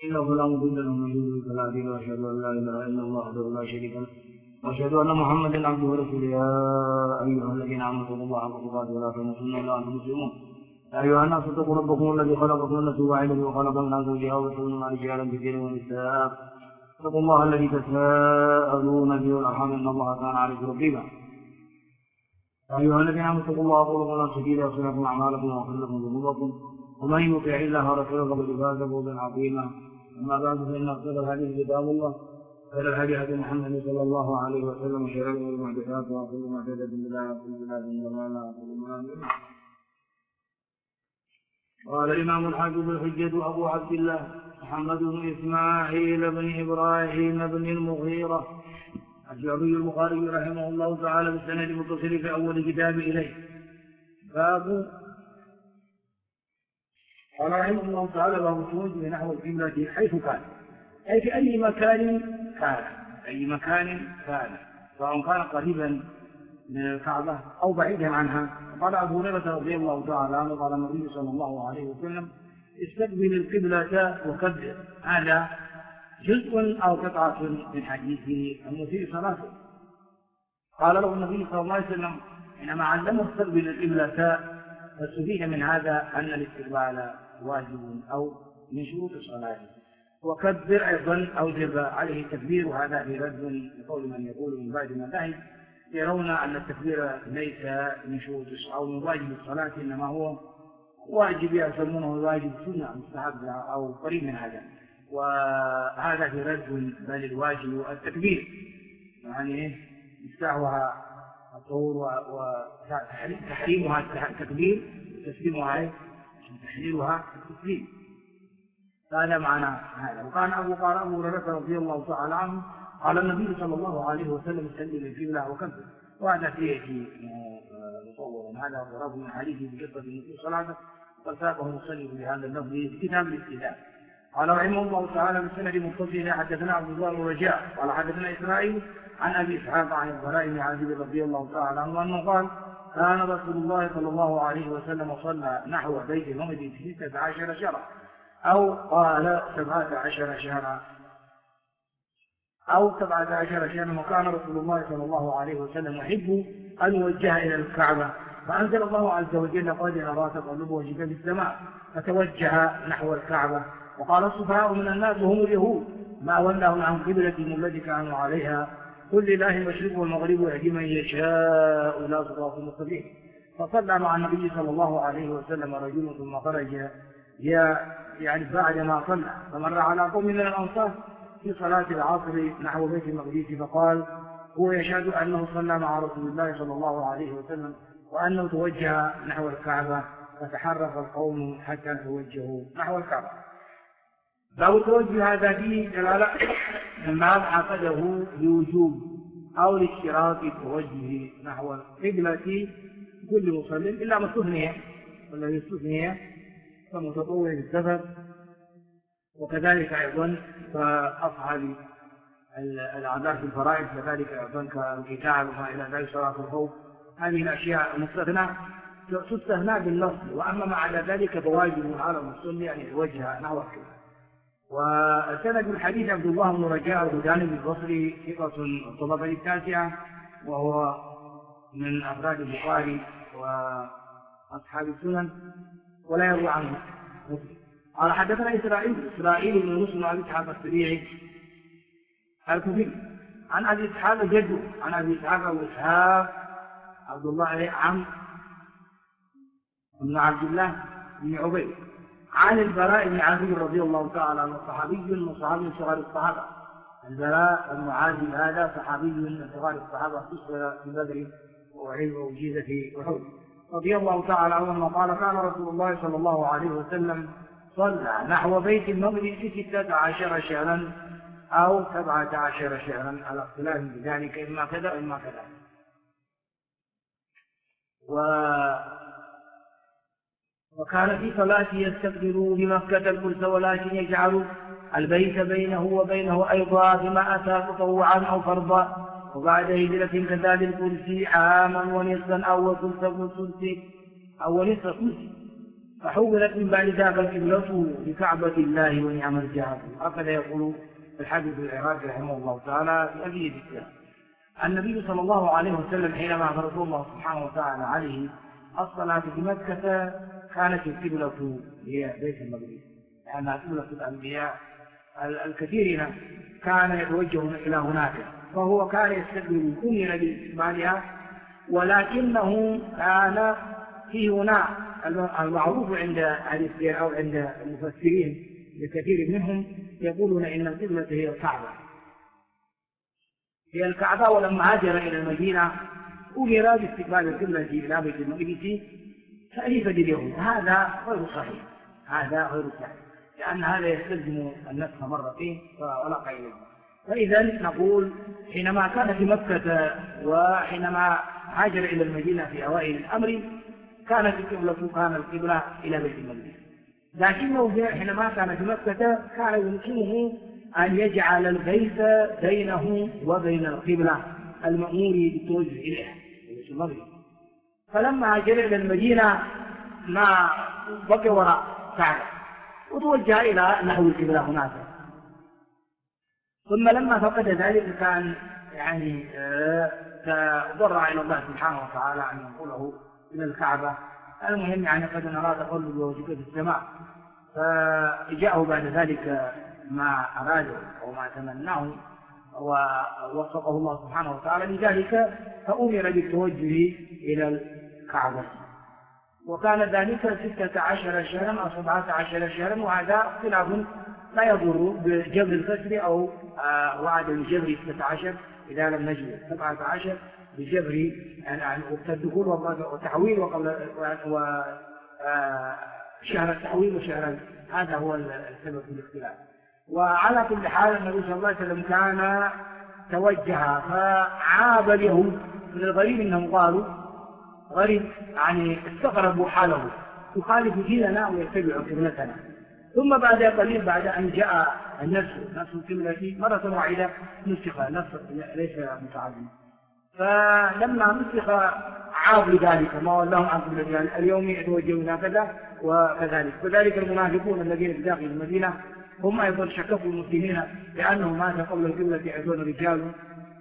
إنه لا مضل له من يضلل فلا هادي له، وأشهد أن لا إله إلا الله وحده لا شريك له، وأشهد أن محمدا عبده ورسوله. يا أيها الذين آمنوا اتقوا الله حق تقاته ولا تموتن إلا وأنتم مسلمون. يا أيها الناس اتقوا ربكم الذي خلقكم من نفس واحدة وخلق منها زوجها وبث منهما رجالا كثيرا ونساء. اتقوا الله الذي تساءلون به والأرحام إن الله كان عليكم رقيبا. يا أيها الذين آمنوا اتقوا الله وقولوا قولا سديدا يغفر لكم أعمالكم ويغفر لكم ذنوبكم، ومن يطع الله ورسوله فقد فاز فوزا عظيما. أما بعد فإن أفضل الحديث كتاب الله، خير الهدي هدي محمد صلى الله عليه وسلم، وشر الأمور محدثاتها وكل محدثة بدعة وكل بدعة ضلالة وكل ضلالة. قال الإمام الحافظ الحجة أبو عبد الله محمد بن إسماعيل بن إبراهيم بن المغيرة الشعبي البخاري رحمه الله تعالى بالسند المتصل في أول كتاب إليه. باب قال رحمه الله تعالى: باب التوجه نحو القبلة حيث كان، أي في أي مكان كان، أي مكان كان، سواء كان قريبا من الكعبة أو بعيدا عنها. قال أبو هريرة رضي الله تعالى عنه قال النبي صلى الله عليه وسلم: استقبل القبلة وكبر. هذا جزء أو قطعة من حديث المسيء صلاته. قال له النبي صلى الله عليه وسلم حينما علمه استقبل القبلة، فاستفيد من هذا أن الاستقبال واجب أو من شروط الصلاة. وكبر أيضا أوجب عليه التكبير، وهذا في رد لقول من يقول من بعد ما ذهب يرون أن التكبير ليس من شروط أو من واجب الصلاة، إنما هو واجب يسمونه واجب سنة مستحب أو قريب من هذا، وهذا في رد بل الواجب التكبير، يعني مفتاحها الطهور وتحريمها التكبير وتسليمها تحليلها التسليم. هذا معنى هذا. وكان أبو هريرة رضي الله تعالى عنه قال النبي صلى الله عليه وسلم: استقبل القبلة وكبر. وهذا فيه مصورا، هذا ضرب من حديث بقصة النبي صلى الله عليه وسلم، قد ساقه المصنف بهذا اللفظ في كتاب الاستئذان. قال رحمه الله تعالى بالسند متصل: حدثنا عبد الله بن رجاء قال حدثنا إسرائيل عن أبي إسحاق عن البراء بن عازب رضي الله تعالى عنه أنه قال: كان رسول الله صلى الله عليه وسلم صلى نحو بيت المقدس 16 شهرا، أو قال 17 شهرا، أو 17 شهرا. وكان رسول الله صلى الله عليه وسلم يحب أن يوجه إلى الكعبة، فأنزل الله عز وجل: قد نرى تقلب وجهك في السماء، فتوجه نحو الكعبة. وقال: السفهاء من الناس هم اليهود ما ولاهم عن قبلتهم التي كانوا عليها، قل لله المشرق والمغرب يهدي من يشاء إلى صراط مستقيم. فصلى مع النبي صلى الله عليه وسلم رجل ثم خرج يعني بعد ما صلى، فمر على قوم من الأنصار في صلاة العصر نحو بيت المقدس، فقال: هو يشهد أنه صلى مع رسول الله صلى الله عليه وسلم وأنه توجه نحو الكعبة، فتحرك القوم حتى توجهوا نحو الكعبة. باب التوجه هذا فيه دلالة مما عقده لوجوب أو لاشتراط التوجه نحو القبلة كل مصلٍ إلا ما استثني، والذي استثني كمتطوع بالسفر، وكذلك أيضا فأصحاب الأعذار في الفرائض، كذلك أيضا كالقتال وما إلى ذلك، صلاة الخوف. هذه الأشياء تستثنى بالنص، وأما مع ذلك فواجب على المصلي أن يتوجه نحو القبلة. وسند الحديث عبد الله بن رجاء الهذلي البصري ثقة الطبقة التاسعة، وهو من أفراد البخاري وأصحاب السنن، ولا يروى عنه مسلم. قال حدثنا إسرائيل بن مسلم عن أبي إسحاق السبيعي الكوفي عن أبي إسحاق جده عن أبي إسحاق أبو إسحاق عبد الله عم بن عبد الله بن عبيد عن البراء بن عازب رضي الله تعالى عنه، صحابي من صحابي صغار الصحابة. البراء بن عازب هذا صحابي من صغار الصحابة، قصر في بدر وأجيز في أحد رضي الله تعالى عنه قال: كان رسول الله صلى الله عليه وسلم صلى نحو بيت المقدس 16 شهرا أو 17 شهرا، على اختلاف بذلك، إما كذا إما كذا. وكان في صلاته يستقبل بمكة القدس، ولكن يجعل البيت بينه وبينه أيضا بما أتى تطوعا أو فرضا. وبعد هجرة كذلك الكرسي عاما ونصفا أو ثلث ثلث أو نصف ثلث، فحولت من بعد ذاك القبلة لكعبة الله ونعم الجهاد. هكذا يقول الحافظ العراقي رحمه الله تعالى في أبي ذكر. النبي صلى الله عليه وسلم حينما فرض الله سبحانه وتعالى عليه الصلاة في مكة كانت القبلة هي بيت المقدس، لأنها قبلة الأنبياء الكثيرين كان يتوجهون إلى هناك، فهو كان يستقبل أمر باستقبالها، ولكنه كان في هنا المعروف عند أهل السير أو عند المفسرين لكثير منهم يقولون إن القبلة هي الكعبة، هي الكعبة. ولما هاجر إلى المدينة أمر باستقبال القبلة إلى بيت المقدس تأليفا لليهود. هذا غير صحيح، هذا غير صحيح، لأن هذا يستلزم النسخ مرتين ولا قيد. فإذا نقول حينما كان في مكة وحينما هاجر إلى المدينة في أوائل الأمر كانت القبلة إلى بيت المقدس، لكنه حينما كان في مكة كان يمكنه أن يجعل البيت بينه وبين القبلة المأمور بالتوجه إليها بيت المقدس. فلما هاجر إلى المدينة ما بقي وراء كعبة وتوجه إلى نحو القبلة هناك. ثم لما فقد ذلك كان يعني تضرع إلى الله سبحانه وتعالى أن ينقله إلى الكعبة. المهم يعني قد نرى تقلب وجهك في السماء، فجاءه بعد ذلك ما أراده وما تمناه ووفقه الله سبحانه وتعالى لذلك، فأمر بالتوجه إلى الكعبة. وكان ذلك 16 شهرا أو 17 شهرا، وهذا اختلاف لا يضر بجبر الكسر أو وعدم الجبر 16 إذا لم نجد 17 بجبر يعني الدخول والتحويل وشهر التحويل وشهر، هذا هو السبب في الاختلاف. وعلى كل حال النبي صلى الله عليه وسلم كان توجه، فعاب اليهود من الغريب انهم قالوا غريب يعني استغربوا حاله يخالف ديننا ويتبع قبلتنا. ثم بعد قليل بعد ان جاء نفس القبلة مرة واحدة نسخ، ليس متعدد. فلما نسخ عاب لذلك ما ولاهم عن قبلة، يعني اليوم يتوجهون هكذا وكذلك. فذلك المنافقون الذين في داخل المدينة هم أيضا شككوا المسلمين لأنهم مات قبل القبلة يأتون رجال،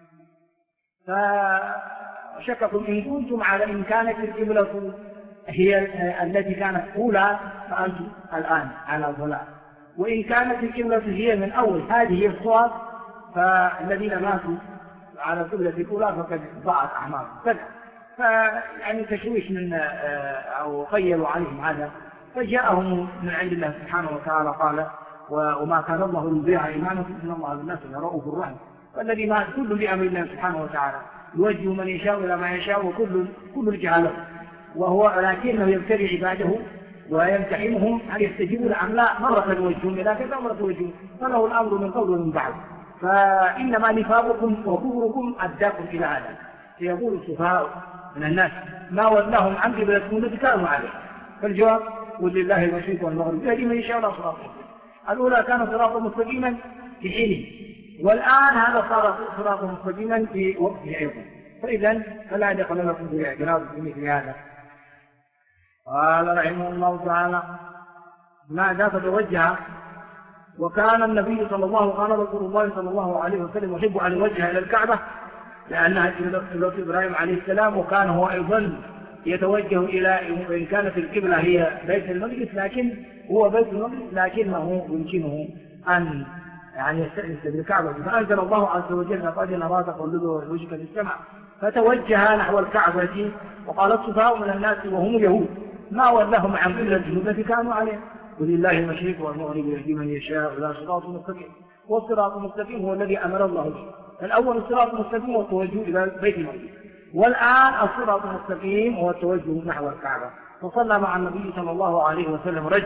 فشككوا إن كنتم على إن كانت القبلة هي التي كانت أولى فأنتم الآن على ضلال، وإن كانت القبلة هي من أول هذه هي الصواب فالذين ماتوا على القبلة الأولى فقد ضاعت أعمالهم كذا. فيعني تشويش من أو خيلوا عليهم هذا، فجاءهم من عند الله سبحانه وتعالى قال وما كان الله ليضيع إيمانكم إن الله بالناس لرؤوف رحيم. فالذي مات كل بأمر الله سبحانه وتعالى يوجه من يشاء إلى ما يشاء وكل الجهة له، وهو لكنه يبتلي عباده ويمتحنهم هل يستجيبون أم لا، مرة يوجهون إلى كذا ومرة يوجهون، فله الأمر من قبل ومن بعد. فإنما نفاقكم وكفركم أداكم إلى هذا. سيقول السفهاء من الناس ما ولاهم عن قبلتهم التي كانوا عليه، فالجواب ولله المشرق والمغرب يهدي من يشاء إلى صراط مستقيم. الأولى كان صراطا مستقيما في حينه، والآن هذا صار صراطا مستقيما في وقته أيضا. فإذا فلا دخل لكم بالاعتراض في مثل هذا. قال رحمه الله تعالى ماذا فتوجه. وكان النبي صلى الله قال رسول الله صلى الله عليه وسلم يحب أن يوجه إلى الكعبة لأنها قبلة إبراهيم عليه السلام، وكان هو أيضا يتوجه إلى إن كانت القبلة هي بيت المقدس لكن هو بيت المقدس لكنه يمكنه أن يعني يستأنس بالكعبة. فأنزل الله عز وجل قد نرى تقلبه وجهك في السماء فتوجه نحو الكعبة. وقال السفهاء من الناس وهم اليهود ما ولاهم عن قبلتهم التي كانوا عليه، ولله المشرق والمغرب يهدي من يشاء إلى صراط مستقيم. والصراط المستقيم هو الذي أمر الله به. الأول الصراط المستقيم هو التوجه إلى بيت المقدس، والآن الصراط المستقيم هو التوجه نحو الكعبة. فصلى مع النبي صلى الله عليه وسلم رجل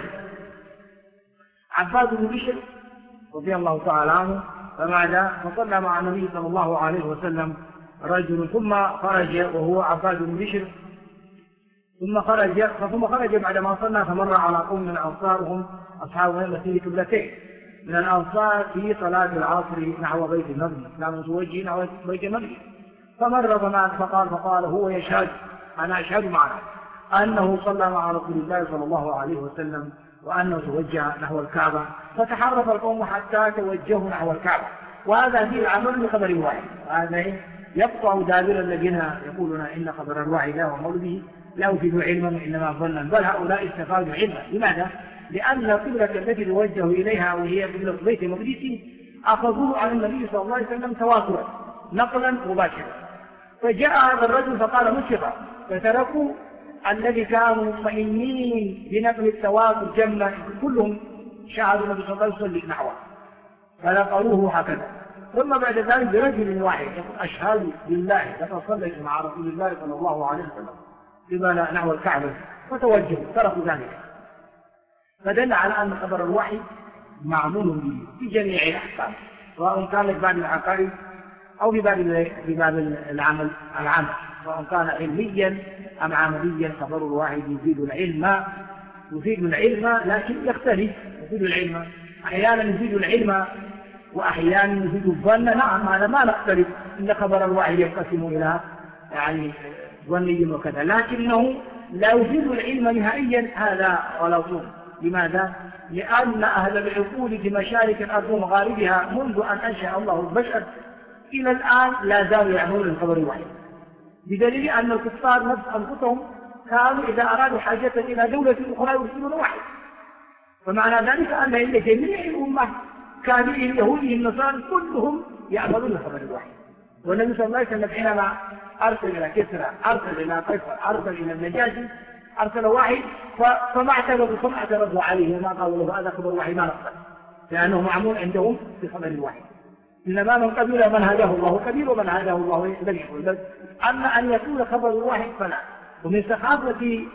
عباد بن بشر رضي الله تعالى عنه، فماذا فصلى مع النبي صلى الله عليه وسلم رجل ثم خرج وهو عباد بن بشر ثم خرج بعدما صلى فمر على قوم من الأنصار وهم أصحاب المسير قبلتين من الأنصار في صلاة العصر نحو بيت المقدس، كانوا متوجهين نحو بيت المقدس. فمر فقال هو يشهد أنا أشهد معنا أنه صلى مع رسول الله صلى الله عليه وسلم وأنه توجه نحو الكعبة، فتحرك القوم حتى توجهوا نحو الكعبة، وهذا فيه العمل بخبر الوحي، وهذا يقطع دابر الذين يقولون إن خبر الوحي لا ومول به لا يفيد علما وإنما ظنا، بل هؤلاء استفادوا علما. لماذا؟ لأن القبلة التي توجه إليها وهي قبلة بيت المقدس أخذوه عن النبي صلى الله عليه وسلم تواترا نقلا مباشرا، فجاء هذا الرجل فقال مشرقا، فتركوا الذي كانوا مطمئنين بنقل التواتر جمع كلهم شاهدوا النبي صلى الله عليه وسلم نحوه فنقلوه هكذا. ثم بعد ذلك برجل واحد يقول أشهد بالله لقد صليت مع رسول الله صلى الله عليه وسلم قبل نحو الكعبة، فتوجهوا تركوا ذلك، فدل على أن خبر الوحي معمول به في جميع الأحكام، سواء كان في باب العقائد أو في باب العمل، سواء كان علميا أم عمليا. خبر الوحي يفيد العلم لكن يختلف. يفيد العلم أحيانا، يفيد العلم وأحيانا يفيد الظن. نعم هذا ما نختلف، إن خبر الوحي ينقسم إلى ظني وكذا، لكنه لا يفيد العلم نهائيا، هذا غلط. لماذا؟ لأن أهل العقول في مشارق الأرض ومغاربها منذ أن أنشأ الله البشر إلى الآن لا زالوا يعملون الخبر الوحي، بدليل أن الكفار نفس أنفسهم كانوا إذا أرادوا حاجة إلى دولة أخرى يرسلون وحي. فمعنى ذلك أن إلى جميع الأمة كافرين اليهودي النصارى كلهم يعملون الخبر الوحي. والنبي صلى الله عليه وسلم حينما أرسل إلى كسرى، أرسل إلى قيصر، أرسل إلى النجاشي، أرسل واحد فما اعترضوا عليه وما قالوا له هذا خبر الوحي، ما نقبل، لأنه معمول عندهم في خبر الوحي. إنما من قبل من هداه الله كبير ومن هداه الله لم يقل. أما أن يكون خبر الوحي فلا. ومن ثقافة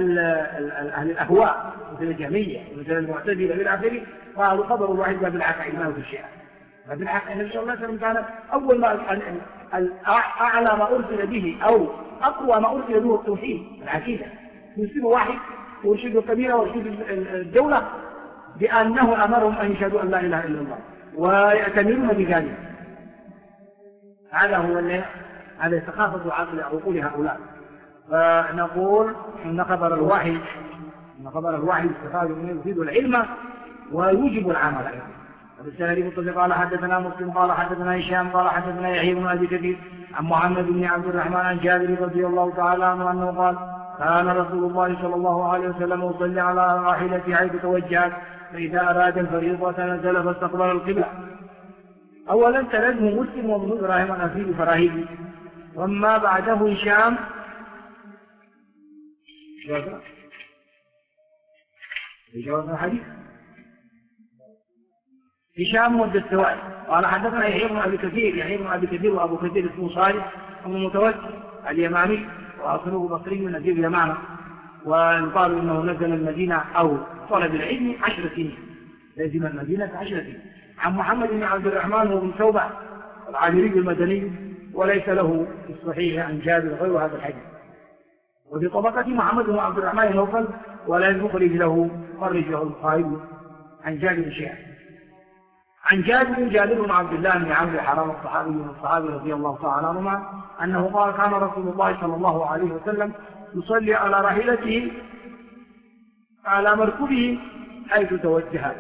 أهل الأهواء مثل الجهمية ومثل المعتزلة إلى آخره قالوا خبر الوحي بالعقائد ما هو في الشيء. فبالحق النبي صلى الله عليه وسلم كان أول ما أعلى ما أرسل به أو أقوى ما أرسل به التوحيد العقيدة، يرسل واحد ويرشد الكبيرة ويرشد الدولة بأنه أمرهم أن يشهدوا أن لا إله إلا الله ويأتمرون بذلك. هذا ثقافة عقول هؤلاء. فنقول إن خبر الوحي استفاد منه يفيد العلم ويوجب العمل. وبالسند متصل قال حدثنا مسلم قال حدثنا هشام قال حدثنا يحيى بن أبي كثير عن محمد بن عبد الرحمن عن جابر رضي الله تعالى عنه أنه قال كان رسول الله صلى الله عليه وسلم يصلي على راحلته حيث توجهت، فإذا أراد الفريضة نزل فاستقبل القبلة. أولا سنده مسلم وابن إبراهيم الأسيد فراهيدي، وما بعده هشام جواب الحديث هشام مد السوائل قال حدثنا يحيى بن أبي كثير وأبو كثير اسمه صالح أبو المتوكل اليمامي وأصله بصري نزيل اليمامة، ويقال إنه نزل المدينة أو طلب العلم 10 سنين، لازم المدينة 10 سنين. عن محمد بن عبد الرحمن وابن توبة العامري المدني، وليس له في الصحيح عن جابر غير هذا الحديث. وفي طبقة محمد بن عبد الرحمن نوفل ولا يخرج له البخاري عن جابر شيئا. عن جابر بن عبد الله بن عمرو الحرام الصحابي رضي الله تعالى عنهما أنه قال كان رسول الله صلى الله عليه وسلم يصلي على راحلته على مركوبه حيث توجه.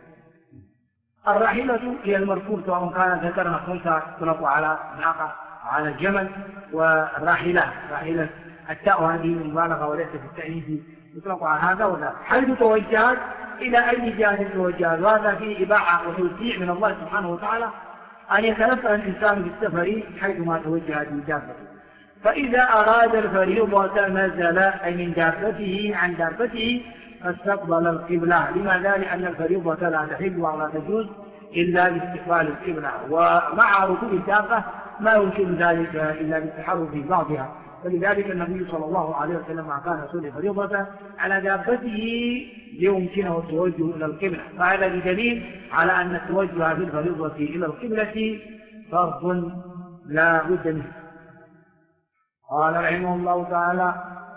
الراحلة هي المركوب، سواء كانت ذكرا خنثى تطلق على ناقة على الجمل، والراحلة التاء هذه مبالغة وليس في التأنيث يطلق على هذا وذاك. حيث توجهت إلى أي جانب توجهت، وهذا فيه إباحة وتوسيع من الله سبحانه وتعالى أن يتنفع الإنسان في السفر حيثما توجهت من دابته. فإذا أراد الفريضة نزل أي من دابته عن دابته فاستقبل القبلة. لماذا؟ لأن الفريضة لا تحل ولا تجوز إلا باستقبال القبلة، ومع ركوب الدابة ما يمكن ذلك إلا بالتحرك في بعضها. فلذلك النبي صلى الله عليه وسلم كان يصلي فريضة على دابته ليمكنه التوجه إلى القبلة، فهذا بدليل على أن التوجه في الفريضة إلى القبلة فرض لا بد منه. قال رحمه الله تعالى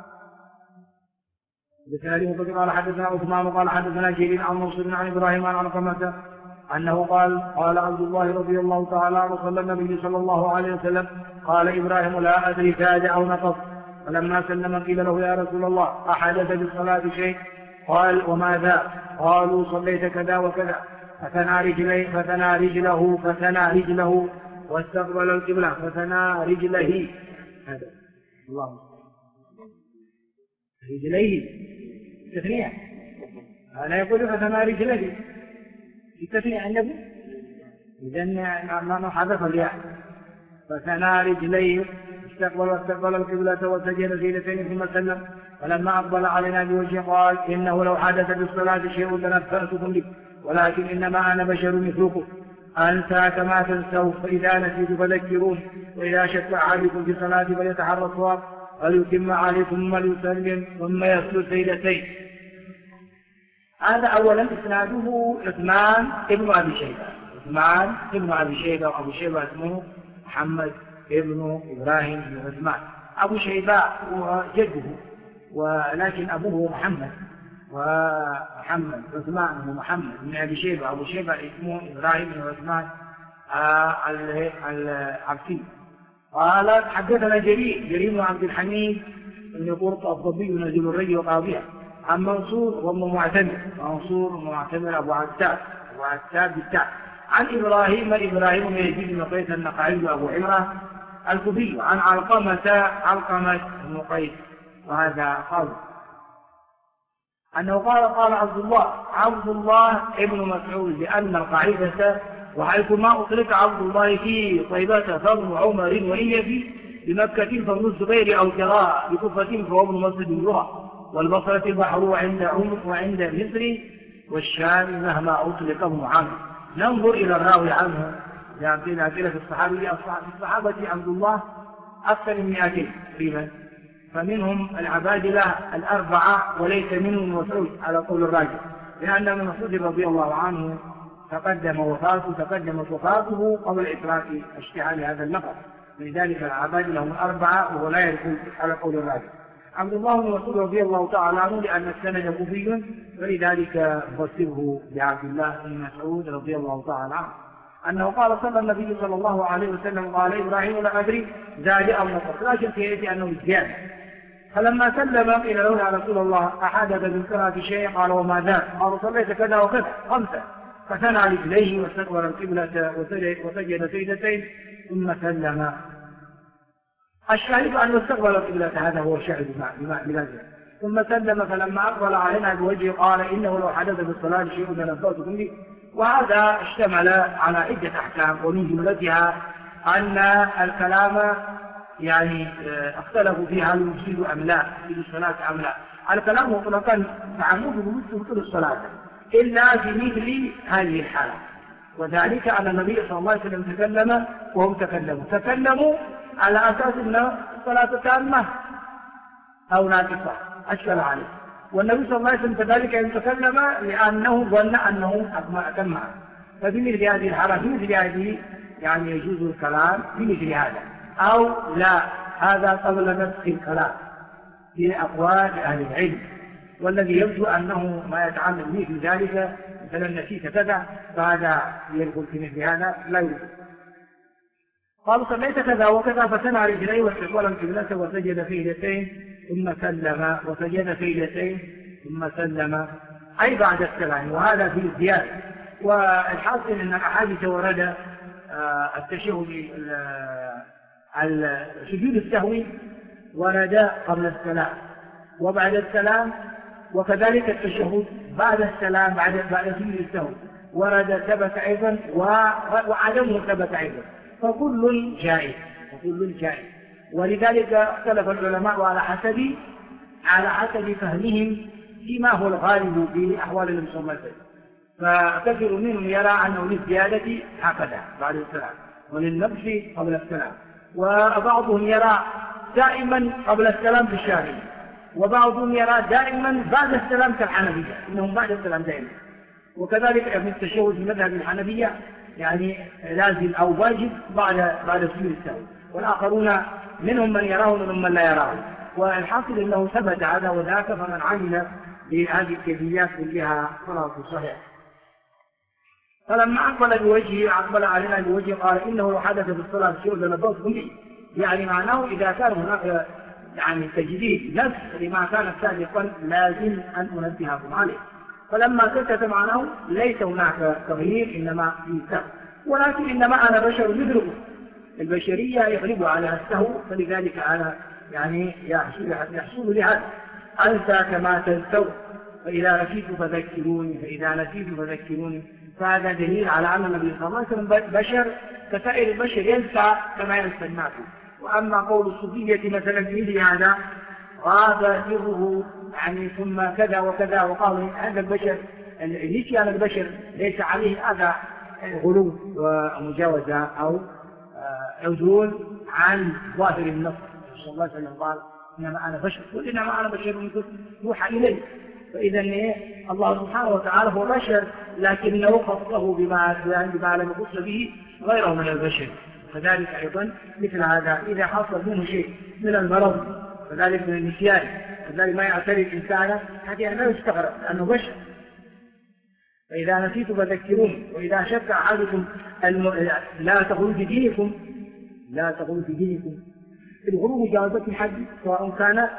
بسنده قال حدثنا عثمان قال حدثنا جرير عن منصور عن إبراهيم عن علقمة أنه قال عبد الله رضي الله تعالى عنه صلى النبي صلى الله عليه وسلم قال إبراهيم لا أدري زاد أو نقص، فلما سلم قيل له يا رسول الله أحدث بالصلاة شيء؟ قال وماذا؟ قالوا صليت كذا وكذا. فثنى رجله واستقبل القبلة فثنى رجله. هذا الله رجليه تثنية. أنا يقول فثنى رجله التثنية عندكم؟ إذن ما حذف الياء. فثنى رجليه واستقبل القبلة وسجد سجدتين ثم سلم. فلما أقبل علينا بوجهه قال إنه لو حدث بالصلاة شيء لنبأتكم به، ولكن إنما أنا بشر مثلكم أنسى كما تنسوا، فإذا نسيت فذكرون، وإذا شك أحدكم في الصلاة فليتحرى الصواب فليتم عليه ثم ليسلم ثم يسجد سجدتين. هذا أولا إسناده عثمان ابن أبي شيبة. عثمان ابن أبي شيبة، وأبو شيبة اسمه محمد ابن إبراهيم بن عثمان. أبو شيبة هو جده، ولكن أبوه محمد، ومحمد عثمان هو محمد بن أبي شيبة. أبو شيبة اسمه إبراهيم بن عثمان العبسي. قال حدثنا جرير بن عبد الحميد بن قرط الضبي نزل الري وقاضيها عن منصور وابن معتمر أبو عتاب بالتاء عن إبراهيم بن يزيد بن قيس النقعي أبو عمرة الكوفي عن علقمة بن قيس. وهذا قال أنه قال عبد الله ابن مسعود بأن القاعدة وحيثما أطلق عبد الله في طيبة فابن عمر وإن بمكة فابن الزبير أو قراء بكفة فهو ابن مسعود الجرى، والبصرة البحر وعند مصر والشام مهما أطلق ابن عمرو. ننظر إلى الراوي عنه. يعني في الصحابة عبد الله أكثر من 200 تقريبا، فمنهم العبادلة الأربعة وليس منهم مسعود على قول الراجح، لأن ابن مسعود رضي الله عنه تقدمت وفاته قبل إدراك اشتعال هذا اللقب، لذلك العبادلة هم 4 وهو لا يدخل على قول الراجح. عبد الله بن مسعود رضي الله تعالى عنه لأن السند كوفي، فلذلك فسره بعبد الله بن مسعود رضي الله تعالى عنه أنه قال صلى النبي صلى الله عليه وسلم قال إبراهيم لا أدري زاد أو نقص، لا شك يأتي أنه زيادة. فلما سلم قيل له يا رسول الله أحدث بالصلاة شيء؟ قال وما ذاك؟ قال صليت كذا وكذا 5. فثنى رجليه واستقبل القبلة وسجد سجدتين ثم سلم. الشاهد أنه استقبل القبلة، هذا هو الشاهد بلازم. ثم سلم فلما أقبل علينا بوجهه قال إنه لو حدث بالصلاة شيء لنبأتكم به. وهذا اشتمل على عدة أحكام، ومن جملتها أن الكلام يعني اختلفوا فيها هل يفسد أم لا، يفسد الصلاة أم لا. الكلام مطلقا تعمده يفسد الصلاة إلا في مثل هذه الحالة، وذلك أن النبي صلى الله عليه وسلم تكلم وهم تكلموا على أساس أن الصلاة تامة أو ناقصة، أشكل عليه. والنبي صلى الله عليه وسلم كذلك يتكلم لأنه ظن أنه أتم. ففي مثل هذه الحالة، في مثل هذه يعني يجوز الكلام في مثل هذا، أو لا، هذا قبل نسخ الكلام في أقوال أهل العلم. والذي يبدو أنه ما يتعلق به في ذلك مثلا نسيت كذا، فهذا يدخل في مثل هذا لا يوجد. قال صليت كذا وكذا فثنى رجليه واستقبل القبلة وسجد سجدتين ثم سلم، وسجد سجدتين ثم سلم أي بعد السلام، وهذا في الزيادة. والحاصل أن الأحاديث ورد التشهد سجود السهو ورد قبل السلام وبعد السلام، وكذلك التشهد بعد السلام بعد سجود السهو ورد ثبت أيضا وعدمه ثبت أيضا، فكل جائز. ولذلك اختلف العلماء على حسب فهمهم فيما هو الغالب في أحوال النبي صلى الله عليه وسلم. فكثير منهم يرى أنه للزيادة هكذا بعد السلام وللنقص قبل السلام، وبعضهم يرى دائما قبل السلام في الشافعي، وبعضهم يرى دائما بعد السلام كالحنفية، إنهم بعد السلام دائما. وكذلك ابن التشهد في مذهب الحنفية يعني لازم أو واجب بعد سجود السهو، والآخرون منهم من يراه ومنهم من لا يراه. والحاصل أنه ثبت هذا وذاك، فمن عمل بهذه الكيفيات كلها صلاة صحيح. فلما أقبل علينا بوجهه قال إنه لو حدث في الصلاة شيء لنبأتكم به، يعني معناه إذا كان هناك يعني تجديد نفس لما كان سابقا لازم أن أنبهكم عليه. فلما سكت معناه ليس هناك تغيير إنما في سهو، ولكن إنما أنا بشر مثلكم، البشرية يغلب على السهو، فلذلك أنا يعني يحصل لي هذا، أنسى كما تنسوا، فإذا نسيت فذكروني، فإذا نسيت فذكروني. فهذا دليل على أن النبي صلى الله عليه وسلم بشر كسائر البشر، ينسى كما ينسى الناس. وأما قول الصوفية مثلا في مثل هذا غاب سره يعني ثم كذا وكذا، وقالوا هذا البشر نسيان البشر ليس عليه هذا غلو ومجاوزة أو عدول عن ظاهر النص. صلى الله عليه وسلم قال إنما أنا بشر، قل إنما أنا بشر مثلكم يوحى إلي. فإذا الله سبحانه وتعالى هو بشر، لكنه خصه بما لم يخص به غيره من البشر. فذلك أيضا مثل هذا إذا حصل منه شيء من المرض، فذلك من النسيان، فذلك ما يعتري الإنسان هذه لا يستغرب لأنه بشر. فإذا نسيت فذكرون. وإذا شك أحدكم لا تغلوا في دينكم، لا تغلوا في دينكم. الغلو مجاوزة الحد، سواء كان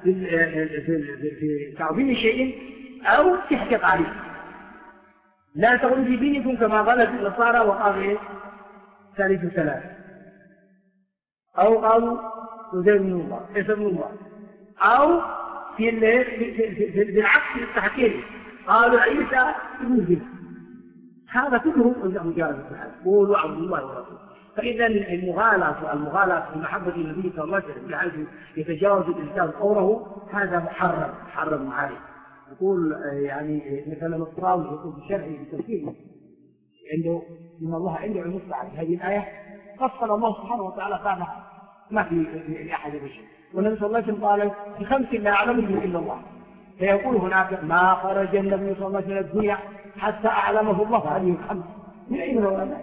في تعظيم شيء أو في احتقاره. لا تغلوا في دينكم كما غلت النصارى وقالوا ثالث ثلاثة، أو قالوا عزير بن الله، عيسى بن الله، أو في بالعكس التحكيم قالوا عيسى ابن الله. هذا كله مجاوزة الحد، قولوا عبد الله ورسوله. فإذا المغالاة في محبة النبي صلى الله عليه وسلم بحيث يتجاوز الإنسان قوله هذا محرم عليه. يقول يعني مثلا الطراوي يقول في شرحه بتفسيره عنده إن الله عنده المصلحة على هذه الآية فصل الله سبحانه وتعالى فعلا ما في لأحد بشر. والنبي صلى الله عليه وسلم قال في 5 لا يعلمهم إلا الله. فيقول هناك ما خرج النبي صلى الله عليه وسلم من الدنيا حتى أعلمه الله هذه ال5 من أين هو هذا؟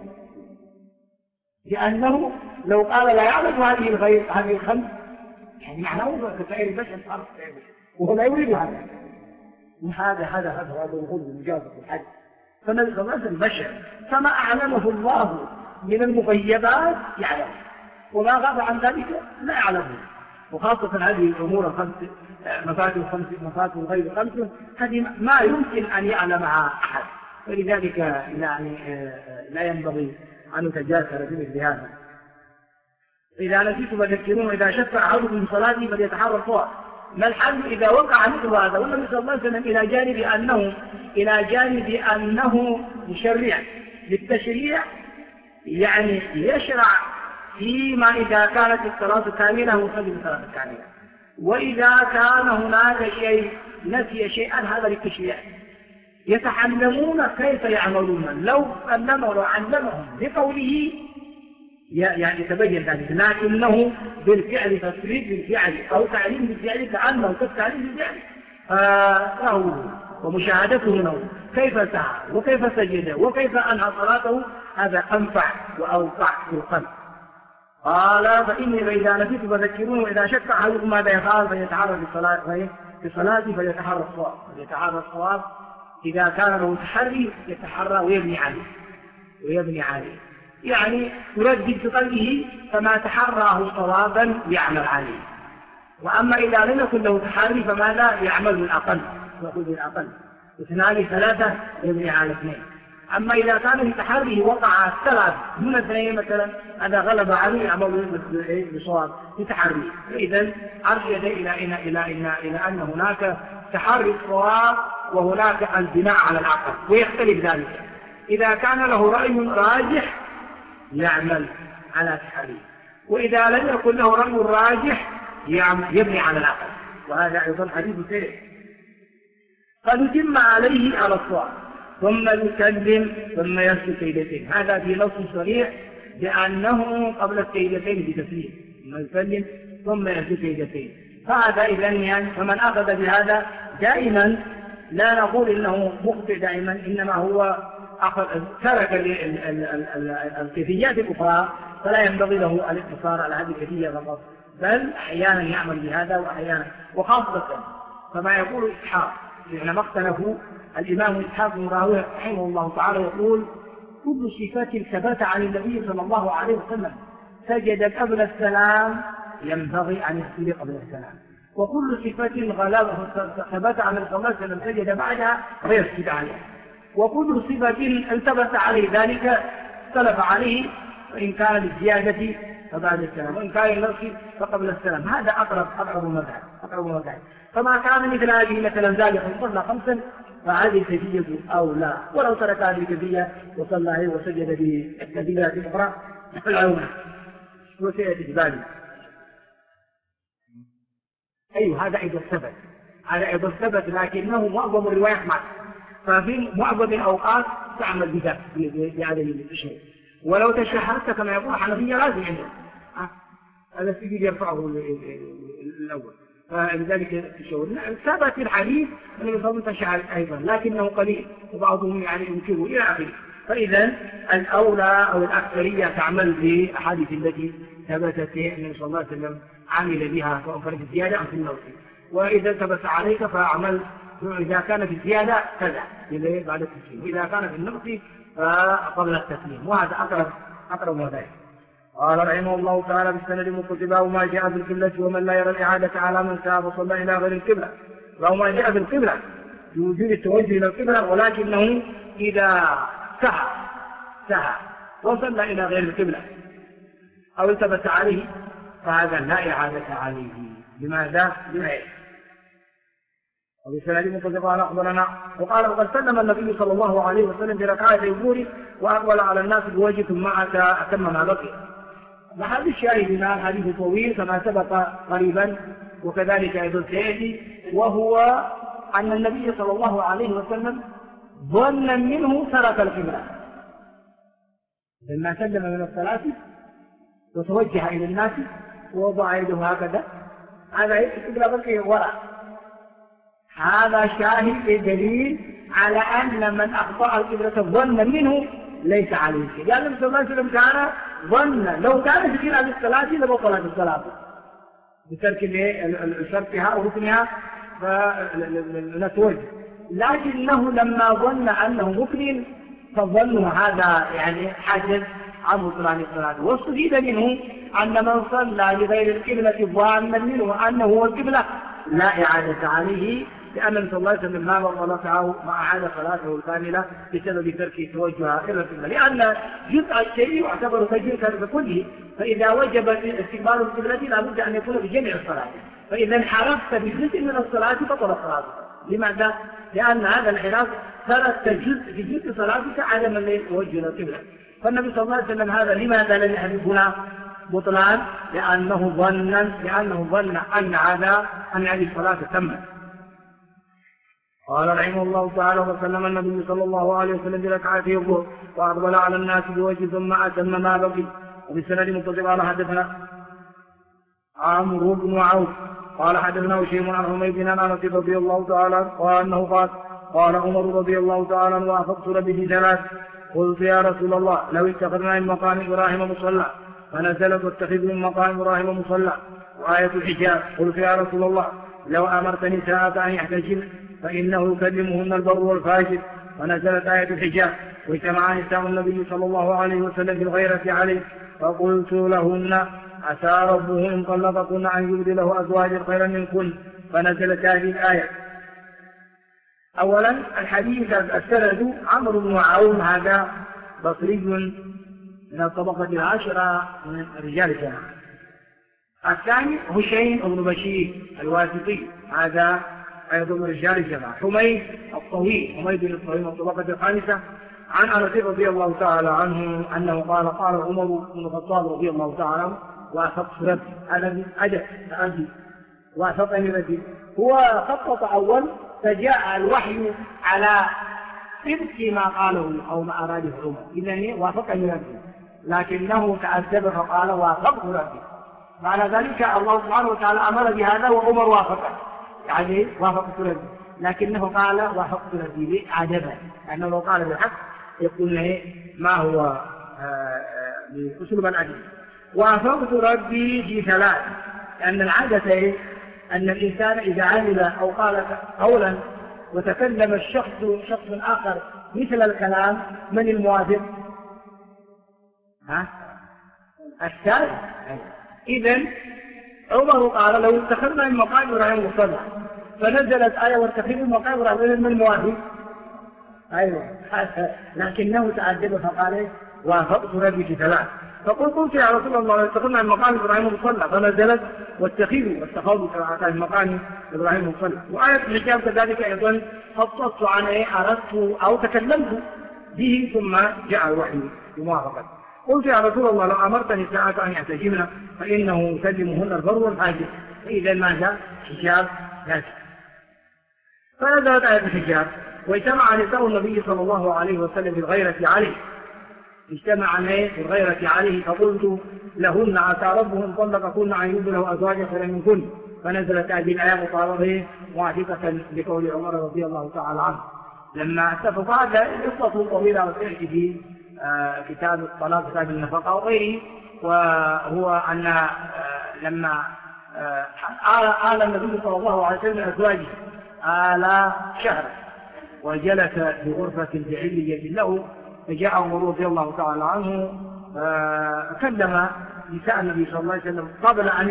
لأنه لو قال لا يعلم هذه ال5 يعني معناه كسائر البشر صار كسائر البشر، وهو لا يريد هذا هو الغلو مجاوزة الحد. فالنبي صلى الله عليه وسلم بشر، فما أعلمه الله من المغيبات يعلم، وما غاب عن ذلك لا يعلمه. وخاصة هذه الأمور ال5 مفاتيح الغيب 5 هذه ما يمكن أن يعلمها أحد، فلذلك يعني لا ينبغي أن نتجاسر بمثل هذا. إذا نسيت فذكرون، وإذا شك أحدكم من صلاته فليتحرى الصواب. ما الحل إذا وقع مثل هذا؟ والنبي صلى الله عليه وسلم إلى جانب أنه مشرع للتشريع، يعني يشرع فيما إذا كانت الصلاة كاملة وصلي الصلاة كاملة. وإذا كان هناك شيء نسي شيئا هذا للتشريع، يتعلمون كيف يعملون. لو علمهم بقوله يعني تبين ذلك، لكنه بالفعل تسريب بالفعل أو تعليم بالفعل كأنه كالتعليم بالفعل فهو ومشاهدته له كيف سعى وكيف سجد وكيف أنهى صلاته، هذا أنفع وأوقع في القلب. قال فإني فإذا نسيت فذكرون، وإذا شك أحدكم ماذا يفعل فيتحرى في صلاته فليتحرى الصواب. إذا كان له تحري يتحرى ويبني عليه يعني يردد في قلبه فما تحراه صوابا يعمل عليه. وأما إذا لم يكن له تحري فماذا يعمل بالأقل، يأخذ بالأقل 2 3 يبني على 2. أما إذا كان في تحريه وقع 3 دون 2 مثلا هذا غلب عليه يعمل بصواب في تحريه. إذن أرشد إلى أن هناك تحري الصواب وهناك البناء على العقل، ويختلف ذلك. إذا كان له رأي راجح يعمل على تحريه، وإذا لم يكن له رأي راجح يبني على العقل. وهذا أيضا حديث سيء. فنتم عليه على الصواب ثم يسلم ثم يسجد سجدتين. هذا في نص صريح بأنه قبل السجدتين بتسليم ثم يسلم ثم يسجد سجدتين. فهذا إذن يعني فمن أخذ بهذا دائما لا نقول إنه مخطئ دائما، إنما هو ترك الكيفيات الأخرى، فلا ينبغي له الاقتصار على هذه الكيفية فقط، بل أحيانا يعمل بهذا وأحيانا. وخاصة كما يقول إسحاق حينما اختلفوا الإمام إسحاق بن راهويه رحمه الله تعالى يقول كل صفات ثبت عن النبي صلى الله عليه وسلم سجد قبل السلام ينبغي أن يصلي قبل السلام. وكل صفة غلبه ثبت عن النبي صلى الله عليه وسلم سجد بعدها فيسجد عليها، وكل صفة التبس عليه ذلك اختلف عليه، فإن كان للزيادة فبعد السلام، وإن كان للنقص فقبل السلام. هذا أقرب مذهب. فما كان مثل هذه مثلا ذلك صلى خمسا فهذه كيفية أولى، ولو ترك هذه الكيفية وصلى عليه وسجد بكبيرات أخرى فالعون وسيأتي ذلك. أيوه هذا أيضا ثبت، لكنه معظم الروايات معه، ففي معظم الأوقات تعمل بهذا الشيء. ولو تشهدت كما يقول الحنفية لازم عنده هذا السجود يرفعه الأول، فلذلك تشهد ثبت في الحديث أنه يصلي تشهد أيضا، لكنه قليل وبعضهم ينكره إلى آخره. فإذا الأولى أو الأكثرية تعمل بالأحاديث التي ثبتت النبي صلى الله عليه وسلم عمل بها، سواء كانت الزيادة أو في النقص. وإذا ثبت عليك فأعمل إذا كان في الزيادة كذا بعد التسليم، وإذا كان في النقص فقبل التسليم، وهذا أقرب ما ذلك. قال رحمه الله تعالى بالسند مكتبه وما جاء في القبلة ومن لا يرى الإعادة على من سعى فصلى إلى غير القبلة. وما جاء في القبلة في وجود التوجه إلى القبلة، ولكنه إذا سعى وصلى إلى غير القبلة أو التبس عليه فهذا لا إعادة عليه. لماذا؟ للعلم. وبسند مكتبه أخبرنا وقال وقد سلم النبي صلى الله عليه وسلم بركعة الظهر وأقبل على الناس بوجه ثم أتم ما بقي. وهذا الشاهد من الحديث طويل كما سبق قريبا، وكذلك أيضا سيأتي، وهو أن النبي صلى الله عليه وسلم ظنا منه ترك القبلة لما سلم من الصلاة وتوجه إلى الناس ووضع يده هكذا، هذا القبلة بقي وراء. هذا شاهد دليل على أن من أخطأ القبلة ظنا منه ليس عليه شيء، لأن النبي صلى الله عليه وسلم كان ظنا لو كان في على الصلاة لبطلت الصلاة بترك شرطها أو ركنها فنتوجه، لكنه لما ظن أنه مكرم فظنه هذا يعني حدث عن بطلان الصلاة. واستفيد منه أن من صلى لغير القبلة ظانا منه أنه هو القبلة لا إعادة عليه، لأن النبي صلى الله عليه وسلم ما صلاته ما أعاد صلاته الكاملة بسبب ترك توجهها إلى القبلة، لأن جزء الشيء يعتبر كجزء كله، فإذا وجب استقبال القبلة لابد أن يكون بجميع الصلاة، فإذا انحرفت بجزء من الصلاة بطل الصلاة. لماذا؟ لأن هذا الانحراف تركت جزء في جزء صلاتك عدم توجه إلى القبلة. فالنبي صلى الله عليه وسلم هذا لماذا لم يحدث هنا بطلان؟ لأنه ظن أن هذه الصلاة تمت. قال رحمه الله تعالى وسلم النبي صلى الله عليه وسلم بركعته الظهر وأقبل على الناس بوجه ثم أتم ما بقي. وبسند متصل قال حدثنا عمرو بن عوف قال حدثنا هشيم عن حميد بن انس رضي الله تعالى قال انه قال عمر رضي الله تعالى وافقت ربي ثلاث، قلت يا رسول الله لو اتخذنا من مقام ابراهيم مصلى فنزلت واتخذ من مقام ابراهيم مصلى وآية الحجاب، قلت يا رسول الله لو امرت نساءك ان يحتجن فانه يكلمهن البر والفاجر، فنزلت آية الحجاب واجتمع نساء النبي صلى الله عليه وسلم بالغيرة عليه، فقلت لهن عسى ربه إن طلقكن أن يبدله أزواجا خيرا منكن، فنزلت هذه الآية. أولا الحديث السند عمرو بن عون هذا بصري من الطبقة العاشرة من رجال الجماعة. الثاني هشيم بن بشير الواسطي هذا أيضا من رجال الجماعة. حميد الطويل من الطبقة الخامسة عن أنس رضي الله تعالى عنه أنه قال عمر بن الخطاب رضي الله تعالى عنه وافقت ربي، أنا من أجل أبي وافقني ربي. هو خطط أول فجاء الوحي على صدق ما قاله أو ما أراده عمر، إنني وافقني ربي، لكنه تأدب فقال وافقت ربي. معنى ذلك الله سبحانه وتعالى أمر بهذا وعمر وافقه، يعني وافقت ربي، لكنه قال وافقت ربي عجبا، لأنه لو قال بالحق يقول ما هو بأسلوب عجيب. وافقت ربي في ثلاث، لأن العادة أن الإنسان إذا عمل أو قال قولا وتكلم شخص آخر مثل الكلام، من الموافق؟ الثالث. إذن عمر قال لو اتخذنا من مقام إبراهيم مصلى، فنزلت آية واتخذوا من مقام إبراهيم من الموافي. أيوة لكنه تعجب فقال وافقت ربي في ثلاث. فقلت يا رسول الله لو اتخذنا من مقام إبراهيم مصلى، فنزلت واتخذوا من مقام إبراهيم مصلى. وآية الحجاب كذلك أيضا خصصت عن أردت أو تكلمت به ثم جاء الوحي بموافقة. قلت يا رسول الله لو أمرتني الساعة أن يحتجبن فإنه يسلمهن البر والفاجر، فإذا ماذا؟ حجاب لازم. فنزلت آية الحجاب واجتمع نساء النبي صلى الله عليه وسلم بالغيرة عليه، اجتمع بالغيرة عليه. فقلت لهن عسى ربهم طلقكن أن يبدله أزواجا خيرا منكن، فنزلت هذه الآية مطالبة موافقة لقول عمر رضي الله تعالى عنه لما اتفقوا. هذا قصة طويلة وتأتي في كتاب الطلاق كتاب النفقة وغيره. وهو أن لما آل النبي صلى الله عليه وسلم أزواجه آل شهر وجلس في غرفة بعلية له، فجاء عمر رضي الله تعالى عنه كلم نساء النبي صلى الله عليه وسلم قبل أن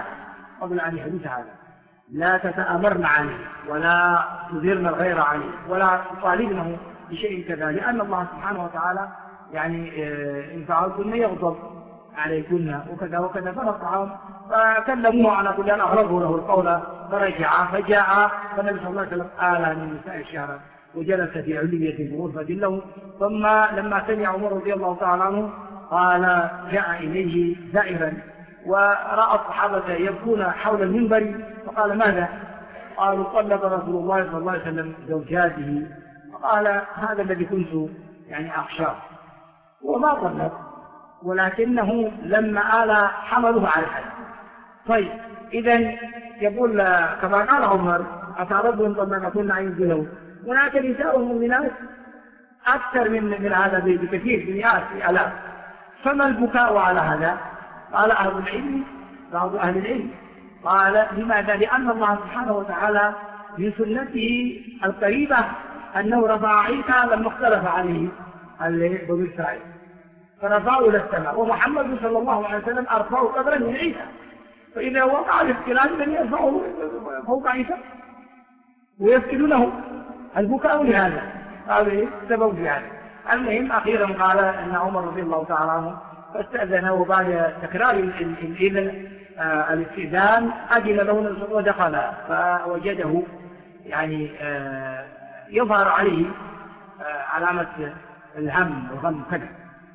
يحدث هذا لا تتأمرن عليه ولا تظهرن الغير عليه ولا تطالبنه بشيء كذا، لأن الله سبحانه وتعالى يعني إن فعلتن يغضب عليكن وكذا وكذا. فنصحهم فكلموه على كل أن أغربوا له القول، فرجع فجاء فالنبي صلى الله عليه وسلم آل من نساء الشهر وجلس في علية غرفة له. ثم لما سمع عمر رضي الله تعالى عنه قال جاء إليه زائرا ورأى الصحابة يبكون حول المنبر، فقال ماذا؟ قالوا طلق رسول الله صلى الله عليه وسلم زوجاته. فقال هذا الذي كنت يعني أخشاه، وما طلق ولكنه لما آل حمله على الحد. طيب إذن يقول كما قال عمر عسى ربهم طلقكن أن يبدله، هناك نساء المؤمنات أكثر من هذا بكثير بمئات الآلاف. فما البكاء على هذا؟ قال أهل العلم بعض أهل العلم قال لماذا؟ لأن الله سبحانه وتعالى من سنته القريبة أنه رفع عيسى لما اختلف عليه بنو إسرائيل فرفعوا إلى السماء، ومحمد صلى الله عليه وسلم أرفعه قدرا من عيسى، فإذا وقع الاختلاف من يرفعه فوق عيسى ويفقدونه. البكاء لهذا قال سبب في هذا. المهم أخيرا قال أن عمر رضي الله تعالى عنه فاستأذنه بعد تكرار الإذن الاستئذان أذن له ودخل، فوجده يعني يظهر عليه علامة الهم والغم كذا،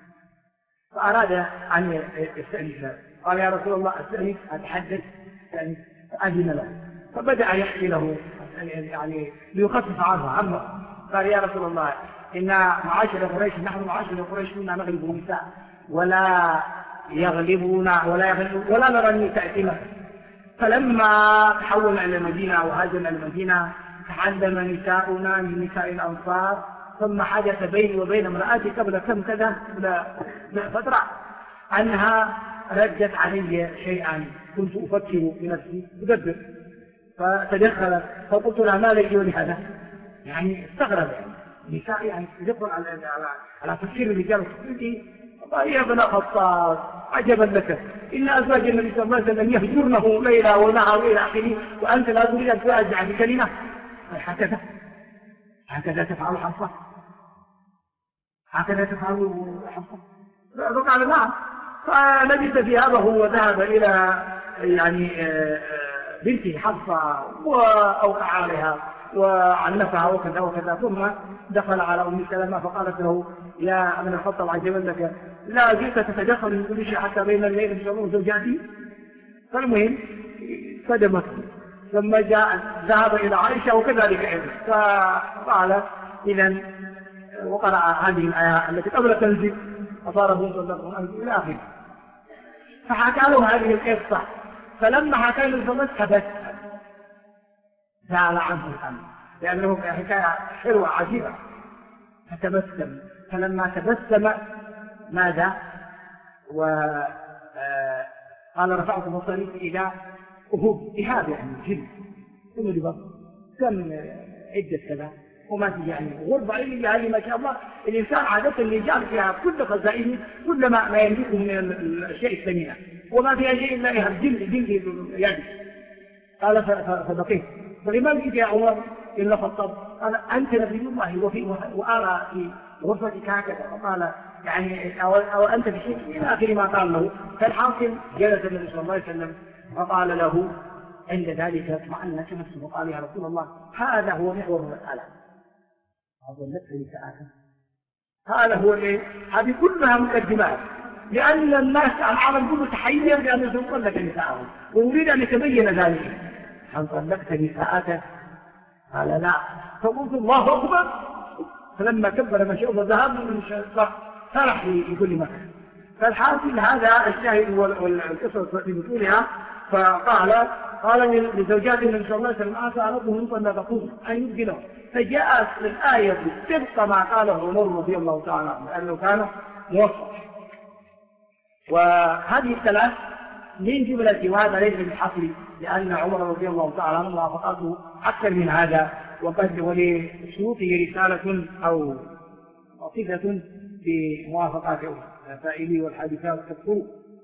فأراد أن يستأنس. قال يا رسول الله أستأنس أتحدث؟ فأذن له، فبدأ يحكي له يعني ليخفف عنه. قال يا رسول الله إن معاشر قريش نحن معاشر قريش كنا نغلب النساء ولا يغلبونا ولا نرى النساء تأتينا. فلما تحولنا إلى المدينة وهاجرنا إلى المدينة تحدم نساؤنا من نساء الأنصار، ثم حدث بيني وبين امرأتي قبل كم كذا فترة أنها ردت علي شيئا كنت أفكر بنفسي أدبر، فتدخلت فقلت لها ما لي ولهذا، يعني استغرب نساء يعني يدخل على تفكير الرجال وتفكير. قال يا ابن خطاب عجبا لك إن أزواج النبي صلى الله عليه وسلم يهجرنه ليلا ونهار إلى آخره وأنت لا تريد أن ترجع بكلمة. هكذا تفعل حفصة، فقال نعم. فلبس ثيابه وذهب إلى يعني بنته حفصة وأوقع عليها وعنفها وكذا وكذا، ثم دخل على أم سلمة فقالت له يا ابن الخطاب عجبا لك لا جئت تتدخل من كل شيء حتى بين الليل إن شاء الله وزوجاتي. فالمهم صدمته، ثم ذهب إلى عائشة وكذلك أيضا، فقال إذن وقرأ هذه الآية التي قبل تنزل أصارهم صدقهم أنزل إلى آخره. فحكى له هذه القصة، فلما حكى له فمسحبت زال عنه الأمر لأنه حكاية حلوة عجيبة. فتبسم، فلما تبسم ماذا؟ وقال رفعت بصري إلى إهاب يعني جن كل لبصر كم عدة كذا وما تجي يعني غربة إلي يعني ما شاء الله. الإنسان عادة اللي جعل فيها كل خزائنه كل ما يملكه من الأشياء الثمينة وما فيها شيء إلا جلد يدي. قال فبقيت. فلما بقيت يا عمر إلا خطب؟ قال أنت نبي الله وأرى في غرفتك هكذا. فقال يعني أو أنت بشيء إلى آخر ما قال له. فالحاصل جلس النبي صلى الله عليه وسلم فقال له عند ذلك اطمأنت نفسه وقال يا رسول الله هذا هو محور المسألة. أظلتني ساعة. هذا هو هذه كلها مقدمات، لأن الناس العرب كله تحير بأن طلق نساءهم ويريد أن يتبين ذلك. هل طلقت نساءك؟ قال لا. فقلت الله أكبر. فلما كبر مشيئه وذهب من فرح في كل مكان. فالحاصل هذا الشاهد والقصة في بطولها. قال لزوجات النبي صلى الله عليه وسلم عسى ربه ان طلقكن ان يبدله. فجاءت الآية طبق ما قاله عمر رضي الله تعالى عنه لأنه كان موفق. وهذه الثلاث من جملة وهذا ليس بالحصر، لأن عمر رضي الله تعالى عنه وافقته أكثر من هذا. وقد ولشروطه رسالة أو صفة في موافقات الفائلي والحادثات كالطرق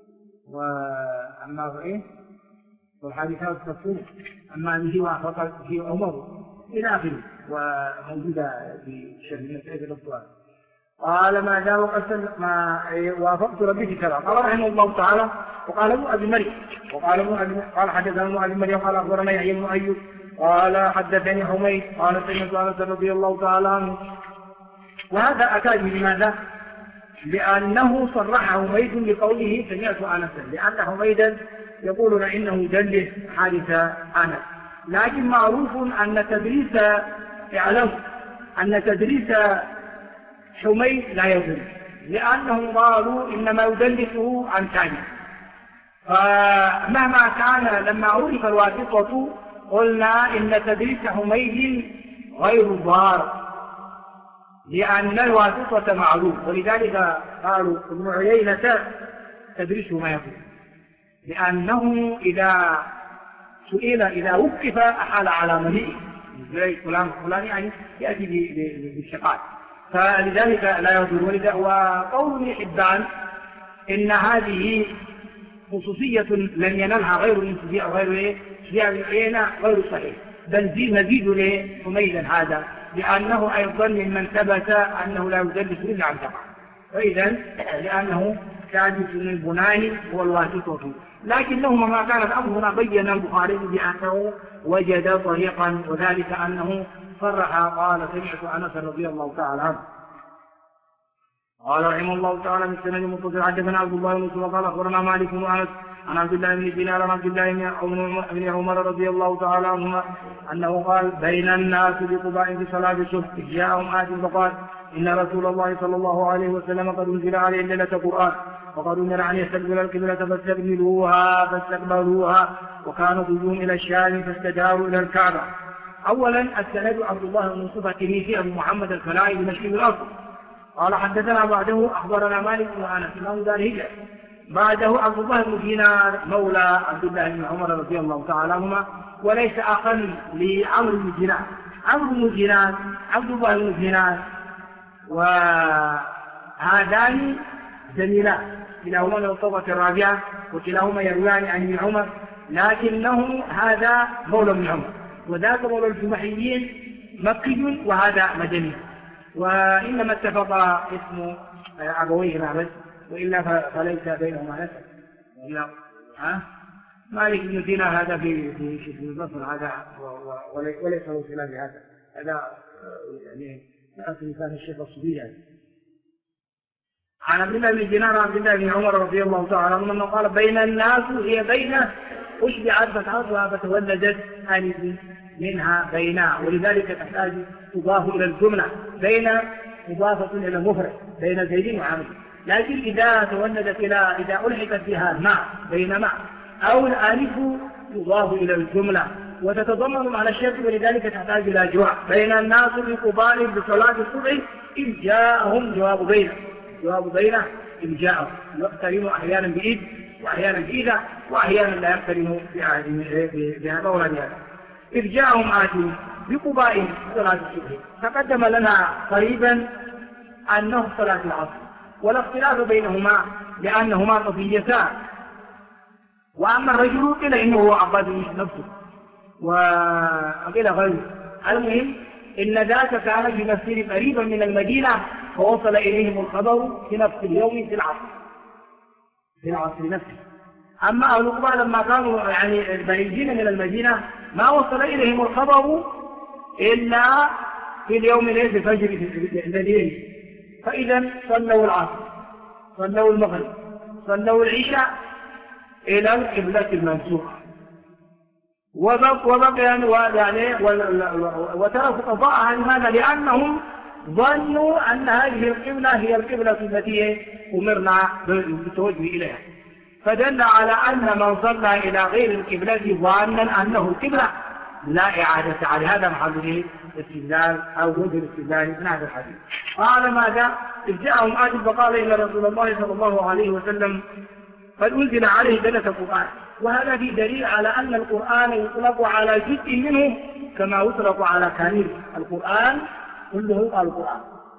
وأما والحادثات كالطرق أما به وافقت في عمر إلى آخره، وموجودة في شرح مسائل الأبطال. قال ما دام ما وافقت ربي في كلام. قال رحمه الله تعالى وقال ابن أبي مريم قال حدثنا ابن أبي مريم قال أخبرنا يحيى بن أيوب قال حدثني حميد قال سمعت أنس رضي الله تعالى عنه. وهذا أتى لماذا؟ لأنه صرح حميد بقوله سمعت أنسا، لأن حميدا يقولون إنه يدلس حادث أنس. لكن معروف أن تدريس حميد لا يدرس، لأنهم قالوا إنما يدلسه عن ثاني. فمهما كان لما عرف الواسطة قلنا إن تدريس حميد غير ضار، لأن الواسطة معروف. ولذلك قالوا ابن عيينة تدريسه ما يقول، لأنه إذا سئل إذا وقف أحال على مليء زي فلان يعني يأتي بالشقاء، فلذلك لا يضر. وقول ابن حبان إن هذه خصوصية لن ينالها غير المنتفي أو غير غير صحيح، بل نزيد لحميدا هذا، لأنه أيضا ممن ثبت أنه لا يدلس إلا عن ثقة، فإذا لأنه ثابت البناني هو الواسطة. لكنهما ما كان الأمر هنا بين البخاري بأنه وجد طريقا، وذلك أنه صرح قال سمعت أنس رضي الله تعالى عنه. قال رحمه الله تعالى من سنة متصل حدثنا عبد الله بن مسلم قال أخبرنا مالك بن أنس عن عبد الله بن دينار عن عبد الله بن عمر رضي الله تعالى عنهما أنه قال بين الناس بقباء في صلاة الصبح جاءهم آت فقال إن رسول الله صلى الله عليه وسلم قد أنزل عليه ليلة القرآن وقد أمر أن يستقبل القبلة فاستقبلوها وكانوا ضيوم إلى الشام فاستداروا إلى الكعبة. أولا السند عبد الله بن مصطفى التلميذي أبو محمد الخلائي بمشي الأرض قال حدثنا بعده أخبرنا مالك بن أنس إمام دار الهجرة بعده عبد الله بن دينار مولى عبد الله بن عمر رضي الله تعالى عنهما، وليس أقل لعمرو بن دينار. عمرو بن دينار عبد الله بن دينار وهذان زميلان كلاهما من الطبقة الرابعة وكلاهما يرويان عن ابن عمر، لكنه هذا مولى ابن عمر وذاك مولى الجمحيين مكي وهذا مدني، وإنما اتفق اسم أبويهما بس، وإلا فليس بينهما نسب. مالك بن دينار هذا في البصر هذا وليس له صلة بهذا، هذا يعني أصل كان الشيخ الصبي عن عبد الله بن دينار عبد الله بن عمر رضي الله تعالى عنه أنه قال بين الناس هي بينه أشبعت فتعرضها فتولدت ألف منها بينها، ولذلك تحتاج تضاف إلى الجملة بين مضافة إلى المفرد بين زيد وعمرو. لكن إذا تولدت إذا ألحقت بها مع بين مع أو الألف تضاف إلى الجملة وتتضمن معنى الشرط، ولذلك تحتاج إلى جواب بين الناس بقبال بصلاة الصبح إذ جاءهم جواب بين إذ جاءهم يقترن أحيانا بإذ وأحيانا بإذا وأحيانا لا يقترن بهذا ولا بهذا. إذ جاءهم آتي بقباء صلاة الصبح. تقدم لنا قريبا أنه صلاة العصر، ولا اختلاف بينهما لأنهما قضيتان، وأما الرجل قيل إنه هو عباد نفسه وقيل غيره. المهم إن ذاك كان في مسير قريبا من المدينة فوصل إليهم الخبر في نفس اليوم في العصر نفسه. أما أهل قباء لما كانوا يعني بعيدين من المدينة ما وصل إليهم الخبر إلا في اليوم ليس الفجر الليل. فإذا صلوا العصر، صلوا المغرب، صلوا العشاء إلى القبلة المنسوخة، وبقي يعني وتركوا قضاءها. لماذا؟ لأنهم ظنوا أن هذه القبلة هي القبلة التي أمرنا بالتوجه إليها، فدل على أن من صلى إلى غير القبلة ظانا أنه القبلة لا إعادة عليه. هذا محل الاستدلال أو وجه الاستدلال من هذا الحديث. قال ماذا؟ إذ جاءهم آت فقال إن رسول الله صلى الله عليه وسلم قد أنزل عليه ثلاث قرآن. وهذا في دليل على أن القرآن يطلق على جزء منه كما يطلق على كامل. القرآن كله القرآن،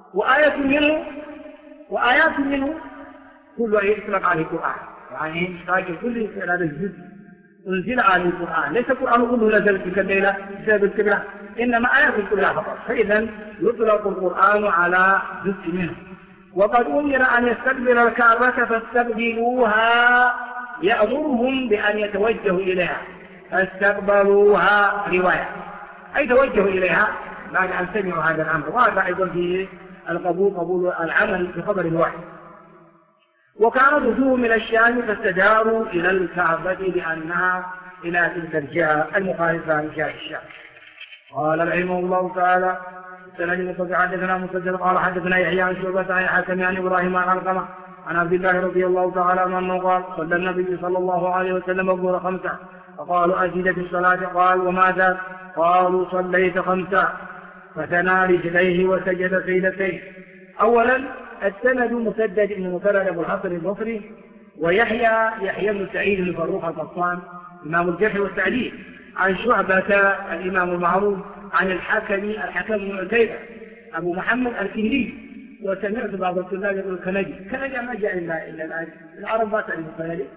وآيات منه كل يطلق عليه القرآن. يعني كل هذا الجزء أنزل عليه القرآن، ليس القرآن كله نزل في الليلة بسبب القبلة، إنما آيات كلها فقط. فإذا يطلق القرآن على جزء منه. وقد أمر أن يستقبل الكعبة فاستقبلوها، يأمرهم بأن يتوجهوا إليها. فاستقبلوها رواية أي توجهوا إليها بعد أن سمعوا هذا الأمر. وهذا أيضا في قبول العمل بخبر الوحي. وكان رجوعهم من الشام فاستداروا إلى الكعبة لأنها إلى تلك الجهة المخالفة لجهة الشام. قال رحمه الله تعالى حدثنا مسدد قال حدثنا يحيى عن شعبة عن الحكم عن إبراهيم عن علقمة عن عبد الله رضي الله تعالى عنه أنه قال صلى النبي صلى الله عليه وسلم الظهر 5 فقالوا أزيد في الصلاة قال وماذا؟ قالوا صليت 5 فثنى رجليه وسجد سجدتين. أولا السند مسدد بن مسدد أبو الحسن البصري ويحيى بن سعيد بن فروخ القطان إمام الجرح والتعديل عن شعبة الإمام المعروف عن الحكم بن عتيبة أبو محمد الكندي. وسمعت بعض الطلاب يقول كندي ما جاء إلا الآن، العرب ما تعرف كندي.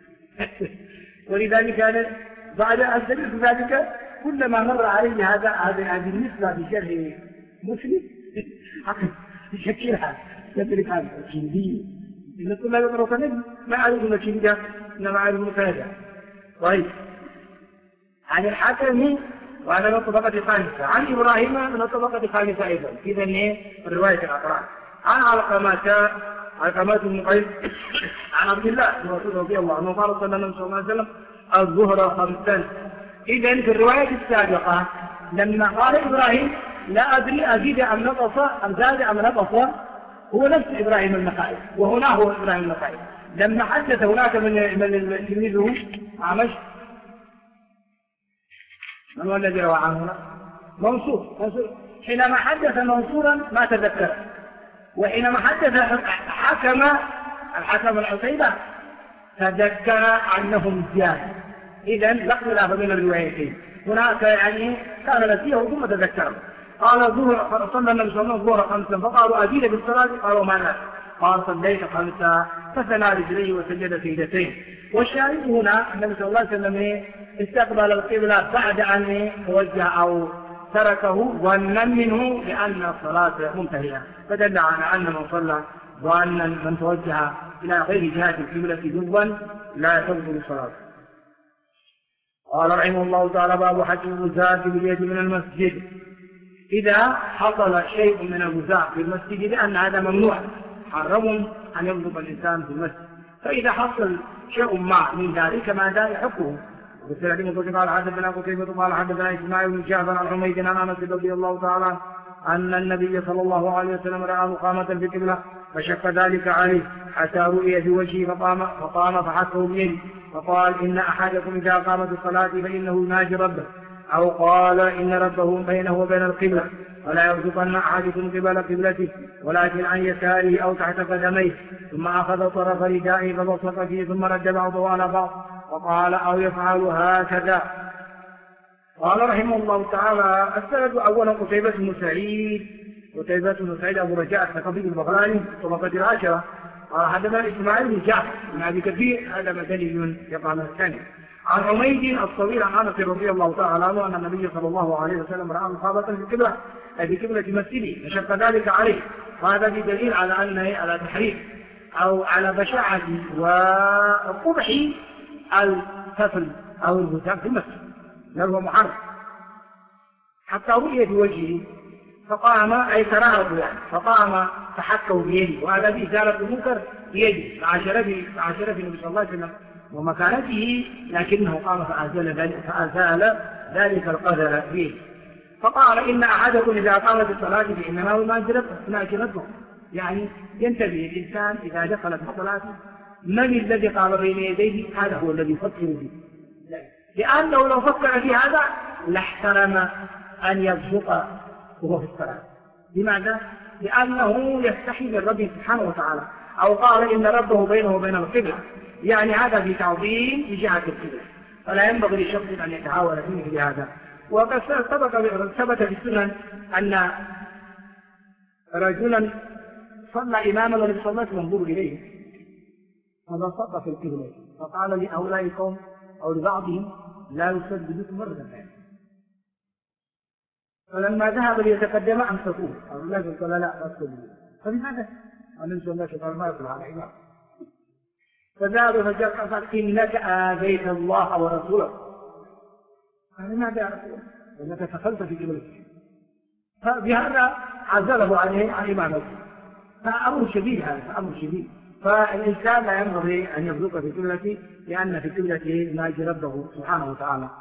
ولذلك كان بعد أن سمعت ذلك كلما مر علي هذه النسبة في شرح مسلم يشكلها يدرك هذا الكندي. إن الطلاب يقولوا كندي ما أعرف الكندي إنما أعرف كندي. طيب عن الحكم وهذا من الطبقة الخامسة، عن إبراهيم من الطبقة الخامسة أيضا. إذا الرواية الأقران عن علقمة بن قيس عن عبد الله بن مسعود رضي الله عنه قال صلى الله عليه وسلم الظهر 5. إذا في الرواية السابقة لما قال إبراهيم لا أدري أزيد أم نقص أم زاد أم نقص هو نفس إبراهيم النخعي، وهنا هو إبراهيم النخعي. لما حدث هناك من تلميذه عمش من هو الذي روى عنه؟ منصور. حينما حدث منصورا ما تذكر، وحينما حدث الحكم العتيبة تذكر عنهم زيادة. إذن لا اختلاف بين الروايتين. هناك يعني كان نسيه ثم تذكره. قال صلى النبي صلى الله عليه وسلم الظهر 5 فقالوا أزيد بالصلاة قالوا ما قال صليت 5 فثنى رجليه وسجد سجدتين. والشاهد هنا النبي صلى الله عليه وسلم استقبل القبلة بعد أن توجه أو تركه ظنا منه لأن الصلاة منتهية، فدل على أن من صلى ظنا من توجه إلى غير جهة القبلة جزوا لا تبطل صلاته. قال رحمه الله تعالى باب حجم الوزاة باليد من المسجد. إذا حصل شيء من الوزاة في المسجد لأن هذا ممنوع حرم أن يبلغ الإنسان في المسجد، فإذا حصل شيء ما من ذلك ماذا يحكه؟ وسلم قال حدثنا قتيبة قال حدثنا إسماعيل بن جعفر عن حميد عن أنس رضي الله تعالى أن النبي صلى الله عليه وسلم رأى مقامة في القبلة فشق ذلك عليه حتى رؤي في وجهه فقام فحثه بيده فقال إن أحدكم إذا قام بالصلاة فإنه يناجي ربه، أو قال إن ربه بينه وبين القبلة ولا يرزقن أحدكم قبل قبلته ولكن عن يساره أو تحت قدميه. ثم أخذ طرف ردائه فبصق فيه ثم رد بعضه على بعض وقال أو يفعل هكذا. قال رحمه الله تعالى السند أولا قتيبة بن سعيد أبو رجاء الثقفي البغلاني طبقة 10 حدثنا إسماعيل بن جعفر بن أبي كثير، هذا مدني يقع من الثاني. عن حميد الطويل عن أنس رضي الله تعالى عنه أن النبي صلى الله عليه وسلم رأى مصابة في القبلة، أي في قبلة مسجده، فشق ذلك عليه. وهذا بدليل على أنه على تحريم أو على بشاعة وقبح الطفل أو الغتام في المسجد، بل هو محرم. حتى رؤي بوجهه فقام، أي تراه يعني، فقام فحكه بيده، وهذا بإزالة المنكر بيده مع شرف النبي صلى الله عليه وسلم ومكانته، لكنه قام فأزال ذلك القدر بيده. فقال إن أحدكم إذا قام في الصلاة فإنما هو ما جرته، يعني ينتبه الإنسان إذا دخل في الصلاة من الذي قام بين يديه، هذا هو الذي يفكر فيه، لأنه لو فكر في هذا لاحترم أن يبصق وهو في الصلاة. لماذا؟ لأنه يستحي من ربه سبحانه وتعالى، أو قال إن ربه بينه وبين القبلة، يعني هذا في تعظيم لجهة القبلة، فلا ينبغي لشخص أن يتحاول فيه بهذا. وقد ثبت في السنن أن رجلا صلى إماما والنبي صلى الله عليه وسلم ينظر إليه فبصق في القبلة، فقال لهؤلاء القوم أو لبعضهم لا يسددكم مرة ثانية. فلما ذهب ليتقدم أمسكوه، الرجل قال لا تسددوا، فلماذا؟ النبي صلى الله عليه وسلم ما يقول على الإمام. فذهب فجاء قال إنك آذيت الله ورسوله. قال لماذا يا رسول الله؟ لأنك دخلت في قبلتك. فبهذا عزله عليه عن إمامته. فأمر شديد، هذا أمر شديد. فالإنسان لا ينبغي أن يبلغ في قبلته، لأن في قبلته ما يجي ربه سبحانه وتعالى.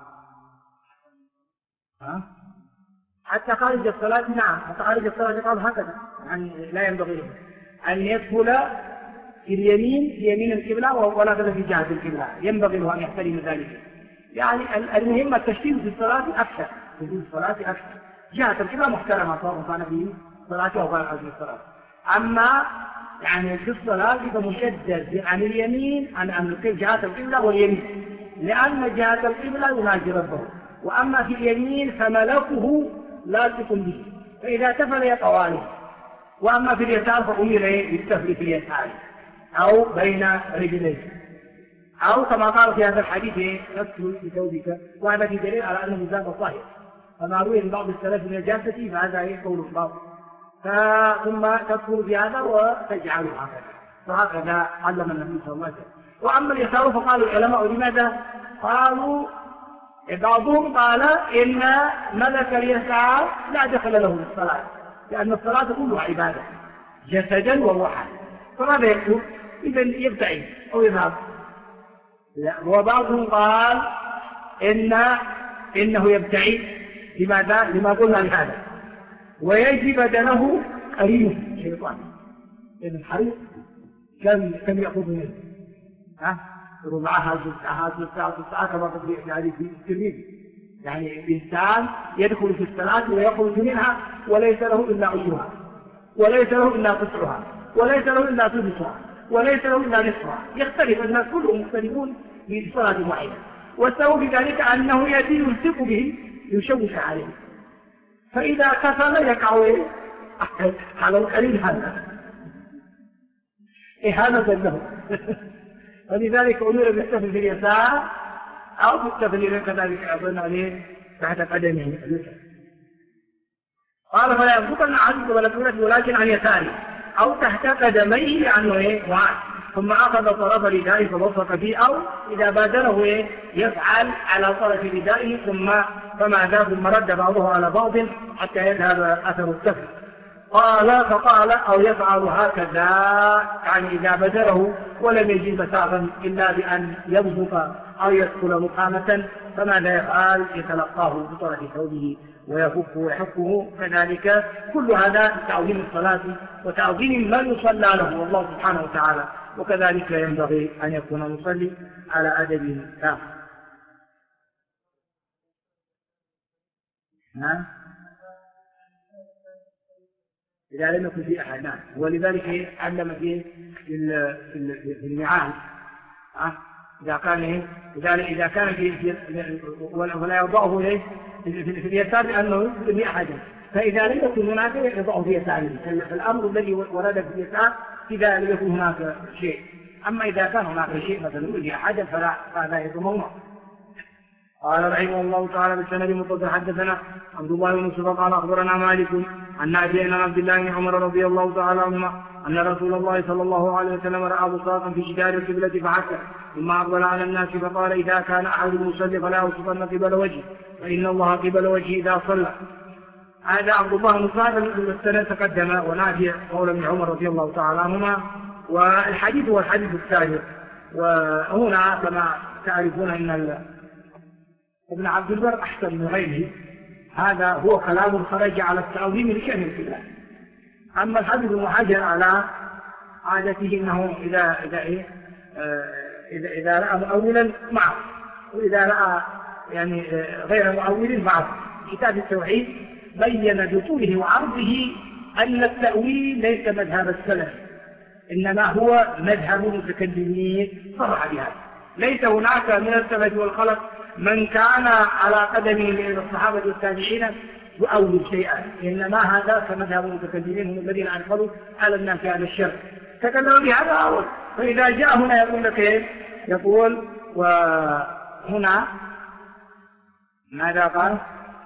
حتى خارج الصلاة، نعم، حتى خارج الصلاة قال هكذا، يعني لا ينبغي له أن يدخل في اليمين في يمين القبلة ولا في جهة القبلة، ينبغي له أن يحترم ذلك. يعني المهم التشديد في الصلاة أكثر، في الصلاة أكثر. جهة القبلة محترمة سواء كان في صلاة أو غير هذه الصلاة. أما يعني في الصلاة إذا مشدد عن اليمين عن جهة القبلة واليمين، لأن جهة القبلة يناجي ربه، وأما في اليمين فملكه لا تكن به، فإذا تفل يقع عليه. وأما في اليسار فأمر بالتفل في اليسار أو بين رجليه، أو كما قال في هذا الحديث تدخل بثوبك، وهذا في دليل على أنه زاد الظاهر، فما روي من بعض السلف من نجاسته فهذا قول الباطل. ثم تدخل في هذا وتجعله هكذا، وهكذا علم النبي صلى الله عليه وسلم. وأما اليسار فقال العلماء لماذا؟ قالوا بعضهم قال إن ملك اليسار لا دخل له في الصلاة، لأن الصلاة كلها عبادة جسدا وروحا، فماذا يكون؟ إذا يبتعد أو يذهب. وبعضهم قال إنه يبتعد، لماذا؟ لما قلنا لهذا، ويجب بدنه قريب شيطان، لأن الحريق كم يأخذ منه؟ ربعها جزءها كما في حديث الترمذي. يعني الإنسان يدخل في الصلاة ويخرج منها وليس له إلا عشرها، وليس له إلا قصرها، وليس له إلا ثلثها، وليس له إلا نصفها. يختلف، الناس كلهم مختلفون في صلاة واحدة، والسبب في ذلك أنه يأتي يلصق به يشوش عليه، فإذا كسل يقع على القليل هذا إهانة له. فلذلك أمر بالسفل في اليسار أو بالسفل كذلك أظن عليه تحت قدمه. قال فلا يبصقن عنه ولا تولد ولكن عن يساره أو تحت قدميه عنه وعن، ثم أخذ طرف ردائه فبصق فيه، أو إذا بادره يفعل على طرف ردائه فما ذا ثم رد بعضه على بعض حتى يذهب أثر السفل. فقال أو يفعل هكذا، يعني إذا بدره ولم يجد مسافا إلا بأن يبصق أو يدخل مقامة، فماذا يفعل؟ يتلقاه بطرف ثوبه ويفكه ويحكه. كذلك كل هذا تعظيم الصلاة وتعظيم من يصلى له والله سبحانه وتعالى، وكذلك ينبغي أن يكون المصلي على أدب تام. نعم، إذا لم يكن في أحد. نعم، ولذلك علم فيه في النعال، إذا كان في ولا يضعه في اليسار لأنه في أحد، فإذا لم يكن هناك يضعه في يساره. فالأمر الذي ورد في اليسار إذا لم يكن هناك شيء. أما إذا كان هناك شيء مثلا يؤذي أحدا فهذا يكون ممنوع. قال رحمه الله تعالى بالسند متصل حدثنا عبد الله بن يوسف قال أخبرنا مالك عن نافع عن عبد الله بن عمر رضي الله تعالى عنهما أن رسول الله صلى الله عليه وسلم رأى بساطا في جدار القبلة فحكى ثم أقبل على الناس فقال إذا كان أحد يصلي فلا يوصفن قبل وجهه فإن الله قبل وجهه إذا صلى. هذا عبد الله بن صالح السنة تقدم ونافع قول ابن عمر رضي الله تعالى عنهما. والحديث هو الحديث الثالث. وهنا كما تعرفون أن ابن عبد البر أحسن من غيره. هذا هو كلام خرج على التعظيم لشأن القبلة. أما الحديث ابن حجر على عادته أنه إذا رأى مؤولا معه وإذا رأى يعني غير مؤول معه. كتاب التوحيد بين بطوله وعرضه أن التأويل ليس مذهب السلف إنما هو مذهب المتكلمين صرح بهذا. ليس هناك من السلف والخلف من كان على قدمه من الصحابة والتابعين يؤول شيئا، إنما هذا كمذهب المتكلمين هم الذين أنقلوا على الناس على الشر تكلموا بهذا أول. فإذا جاء هنا يقول لك إيه؟ يقول وهنا ماذا قال؟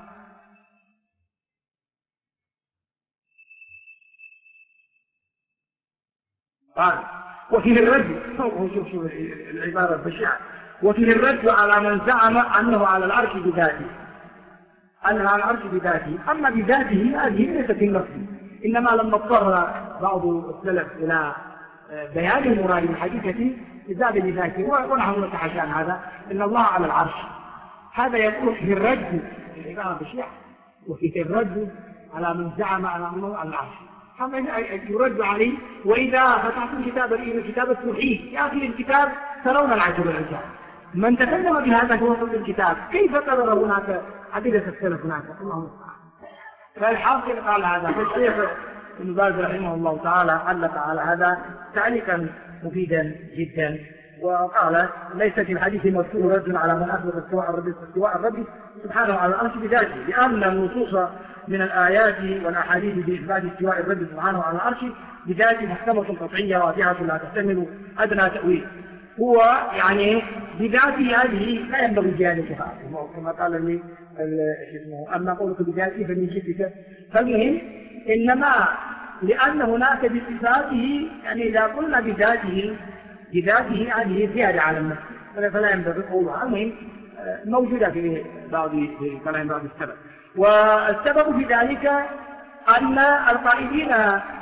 قال وفيه الرد. شوف العبارة البشعة. وفيه الرد على من زعم أنه على العرش بذاته، أنه على العرش بذاته. أما بذاته هذه ليست النص، إنما لما اضطر بعض السلف إلى بيان المراد من حديثه زاد بذاته. ونحن نتحدث عن هذا إن الله على العرش. هذا يقول في الرد العبارة البشعة وفيه الرد على من زعم أنه على العرش. هذا يرد عليه. وإذا فتحتم كتاب التوحيد في آخر الكتاب ترون العجب العجاب. من تكلم بهذا هو في الكتاب كيف قدر هناك عديدة السلف هناك؟ الله المستعان. فالحاصل قال هذا. فالشيخ ابن باز رحمه الله تعالى علق على هذا تعليقا مفيدا جدا وقال ليس في الحديث مذكور رد على من أثبت استواء الرب سبحانه على العرش بذاته، لأن النصوص من الآيات والأحاديث بإثبات استواء الرب سبحانه على العرش بذاته محكمة قطعية واضحة لا تحتمل أدنى تأويل. هو يعني بذاته هذه لا ينبغي جهالتها كما قال لي أما قولك بذاته فمن جهتك. فالمهم إنما لأن هناك بصفاته يعني إذا قلنا بذاته هذه زيادة على النفس فلا ينبغي قولها. المهم موجودة في كلام بعض السبب. والسبب في ذلك أن القائلين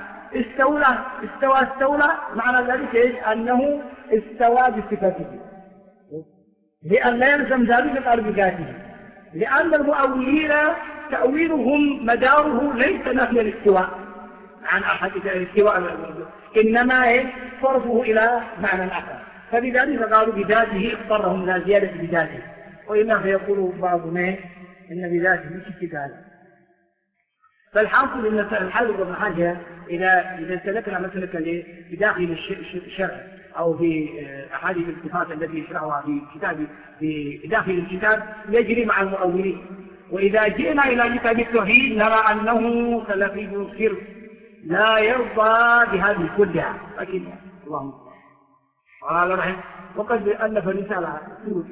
استولى معنى ذلك أنه استوى بصفته، لأن لا يلزم ذلك قال بذاته، لأن المؤولين تأويلهم مداره ليس نفي الاستواء عن أحد الاستواء، إنما صرفه إلى معنى آخر. فبذلك قالوا بذاته اضطرهم إلى زيادة بذاته. وإلا فيقول بعضنا إن بذاته مش كذلك. فالحاصل أن الحافظ ابن حجر إذا سلكنا مسلكا بداخل الشرع أو في أحاديث الصفات التي يشرحها في كتاب في داخل الكتاب يجري مع المؤولين. وإذا جئنا إلى كتاب التوحيد نرى أنه سلفي سر لا يرضى بهذه كلها. لكن اللهم قال رحمه وقد ألف رسالة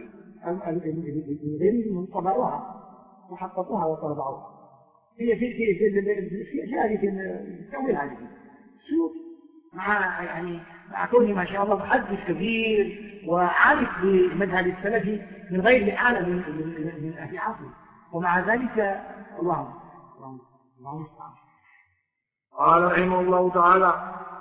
من طبعوها وحققوها وطبعوها هي في هذه التأويل هذه شوف مع كونه ما شاء الله محدث كبير وعارف بمذهب السلفي من غير حالة من أهل عصره، ومع ذلك الله المستعان. قال رحمه الله تعالى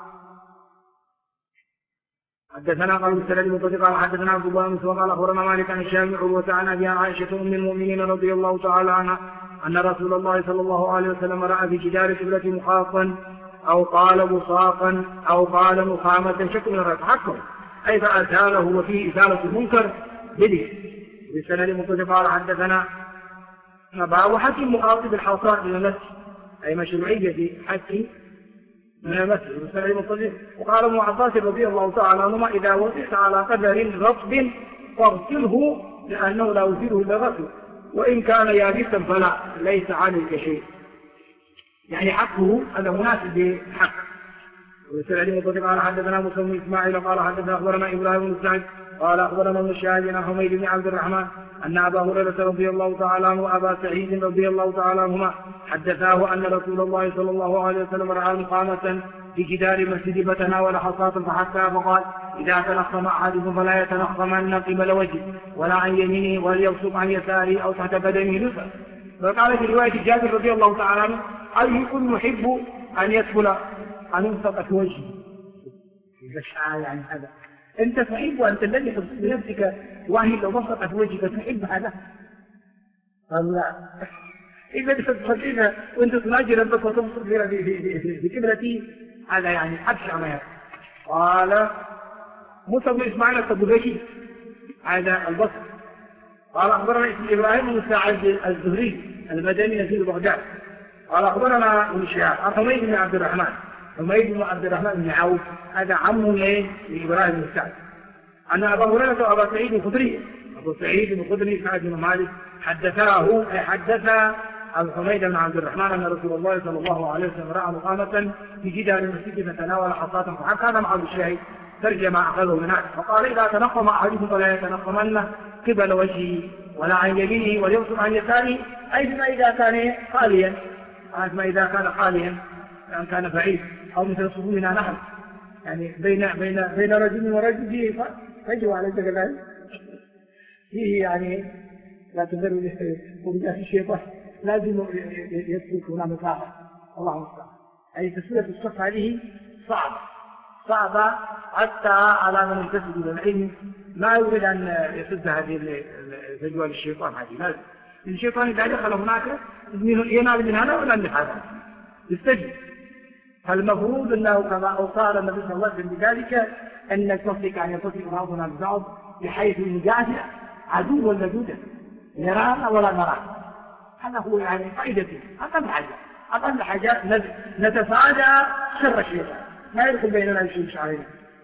حدثنا قال السند المتصل قال حدثنا عبد الله بن مسعود قال اخبرنا مالك عن الشافعي عروة عن ابي عائشة ام المؤمنين رضي الله تعالى عنها ان رسول الله صلى الله عليه وسلم راى في جدار القبلة مخاطا او قال بصاقا او قال مخامة شك من الركعة اي فازاله وفيه ازالة المنكر بدء. بالسند المتصل قال حدثنا باب حكي مخاطب الحصاد من المسجد اي مشروعية حكي من المسجد. بالسند المتصل وقال ابن عباس رضي الله تعالى عنهما اذا وقفت على قدر رطب فاغسله لانه لا يزيله الا غسله وان كان يابسا فلا ليس عليك شيء. يعني حقه هذا مناسب بحق وسعيد مطلق قال حدثنا موسى بن اسماعيل قال حدثنا اخبرنا ابراهيم بن سعد قال اخبرنا ابن الشهاب عن حميد بن عبد الرحمن ان ابا هريره رضي الله تعالى عنه وابا سعيد رضي الله تعالى عنهما حدثاه ان رسول الله صلى الله عليه وسلم راى مقامه في جدار المسجد فتناول حصاة فحتى فقال اذا تنخم احدكم فلا يتنخمن قبل وجهه ولا عن يمينه وليبصق عن يساره او تحت بدنه نفسه. فقال في روايه جابر رضي الله تعالى عنه ايكم يحب ان يدخل أن ينفق في وجهه يعني هذا أنت تحب أن تلتفت بنفسك وهي لو بصقت وجهك تحب هذا؟ قال لا. إذا تفكرين وأنت تناجي ربك وتبصق في كبرتي هذا يعني أبشع ما يكون. قال موسى بن إسماعيل التبوذكي هذا البصر. قال أخبرنا إبراهيم بن سعد الزهري المدني نزيل بغداد. قال أخبرنا ابن شهاب عن حميد بن عبد الرحمن حميد بن عبد الرحمن بن عوف هذا عم لإبراهيم بن سعد أن أبا هريرة وأبا سعيد الخدري أبو سعيد الخدري سعد بن مالك حدثاه أي حدث عن حميد بن عبد الرحمن أن رسول الله صلى الله عليه وسلم رأى مقامة في جدار المسجد فتناول حصاة فحتى هذا مع الشاهد ترجم أخذه من هذا فقال إذا تنقم أحدكم فلا يتنقمن قبل وجهه ولا عن يمينه وليبصق عن يساره أي ما إذا كان خاليا ما إذا كان خاليا يعني كان بعيد أو مثل صفوفنا نحن يعني بين رجل ورجل فيه فجوا على الجبل فيه يعني لا تذروا وبجاء في الشيطان لازم يسلك هنا مسافة الله المستعان أي تسوية الصف هذه صعبة حتى على من ينتسب إلى العلم ما يريد أن يسد هذه الفجوة للشيطان هذه لازم الشيطان إذا دخل هناك ينال من هذا ولا من هذا يستجد. فالمفروض أنه كما أوصى النبي صلى الله عليه وسلم بذلك أن تصدق أن يتصل بعضنا ببعض بحيث يجازع عدو لدوده نرانا ولا نرانا هذا هو يعني قاعدته أقل حاجة نتفادى شر الشيطان ما يدخل بيننا شيء علينا.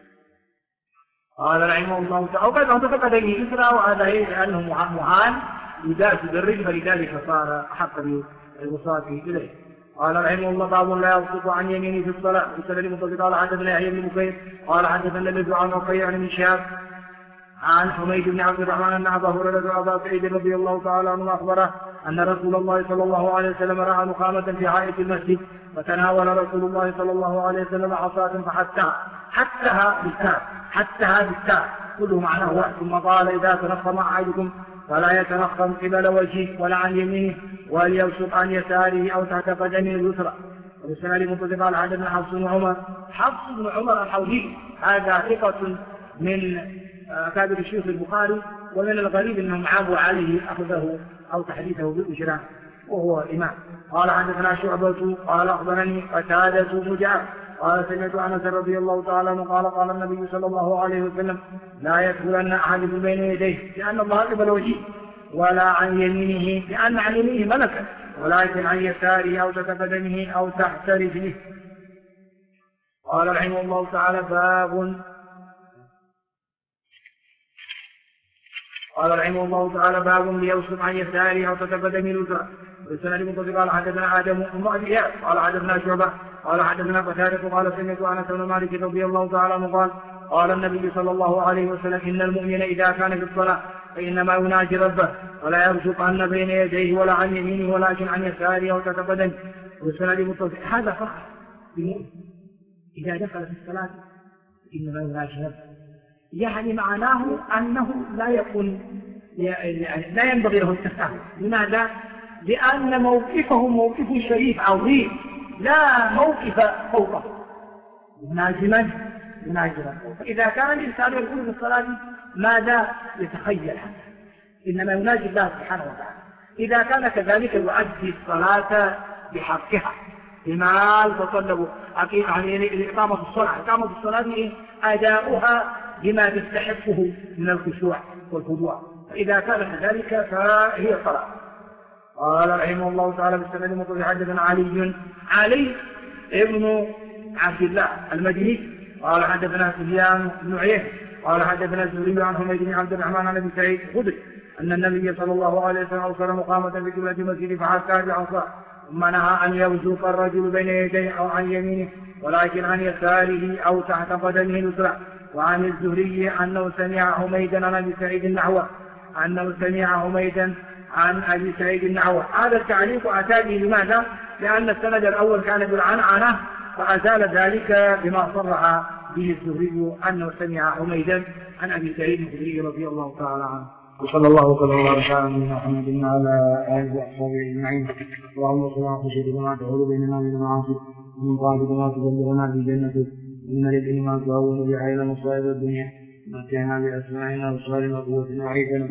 قال رحمه الله تعالى وقد انتفق به يسرى وهذا لأنه مهان يداس بالرجل فلذلك صار أحق بالوصاة إليه. قال رحمه الله باب لا يبصق عن يمينه في الصلاة بسند مطلق قال حدثنا يحيى بن بكير قال حدثنا الذي عن رقيع عن شهاب عن حميد بن عبد الرحمن أن أبا هريرة وأبا سعيد رضي الله تعالى عنه أخبره أن رسول الله صلى الله عليه وسلم رأى مقامة في حائط المسجد فتناول رسول الله صلى الله عليه وسلم عصاة حتها بالتاء كله معناه واحد ثم قال إذا تنخم أحدكم فلا يتنخم قبل وجهه ولا عن يمينه وليبصق عن يساره أو تحت قدمه اليسرى. وبالسنة مطلق قال حدثنا حفص بن عمر الحوزي هذا ثقة من أكابر الشيخ البخاري ومن الغريب أنهم عابوا عليه أخذه أو تحديثه بالإجراء وهو إمام. قال حدثنا شعبة قال أخبرني قتادة بن جعفر قال سمعت أنس رضي الله تعالى عنه قال النبي صلى الله عليه وسلم لا يدخلن أحدكم بين يديه لأن الله قبل وجهه ولا عن يمينه لأن عن يمينه ملكا ولكن عن يساره أو تحت قدمه أو تحت رجله. قال رحمه الله تعالى باب ليبصق عن يساره أو تحت قدمه اليسرى. والسنة المتصل قال حدثنا آدم بن إياس قال حدثنا شعبة قال حدثنا قتادة قال سمعت أنس بن مالك رضي الله تعالى عنه قال النبي صلى الله عليه وسلم إن المؤمن إذا كان في الصلاة فإنما يناجي ربه ولا يبصق عن بين يديه ولا عن يمينه ولكن عن يساره أو تحت قدمه. والسنة المتصل هذا فقط المؤمن إذا دخل في الصلاة إنما يناجي ربه يعني معناه أنه لا يكون يعني لا ينبغي له التساهل. لماذا؟ لأن موقفه موقف شريف عظيم لا موقف فوقه مناجما فإذا كان الإنسان يقول في الصلاة ماذا يتخيل هذا إنما يناجي الله سبحانه وتعالى. إذا كان كذلك يؤدي الصلاة بحقها بما تطلب يعني إقامة الصلاة أداؤها بما تستحقه من الخشوع والخضوع فإذا كان كذلك فهي صلاة. قال رحمه الله تعالى بالسند المتصل حدثنا علي ابن عبد الله المدني قال حدثنا سفيان بن عيينة قال حدثنا الزهري عن حميد بن عبد الرحمن عن ابي سعيد الخدري ان النبي صلى الله عليه وسلم اوصل مقامة في قبلة المسجد فحكى بعصاه ثم نهى ان يبصق الرجل بين يديه او عن يمينه ولكن عن يساره أو تحت قدمه اليسرى. وعن الزهري أنه سمع حميدا عن أبي سعيد النحو أنه سمع حميدا عن أبي سعيد النحو. هذا التعليق أتى به لماذا؟ لأن السند الأول كان بالعنعنة، فأزال ذلك بما صرح به الزهري أنه سمع حميدا عن أبي سعيد الخدري رضي الله تعالى عنه. وصلى الله وسلم وبارك على نبينا محمد وعلى آله وأصحابه أجمعين. اللهم صل على خشيتك ما تحول بيننا وبين معاصيك، ومن طاعتك ما تبلغنا في جنتك، ومن اليقين ما تهون به علينا مصائب الدنيا، متعنا بأسماعنا وأبصارنا وقوتنا وعيدنا،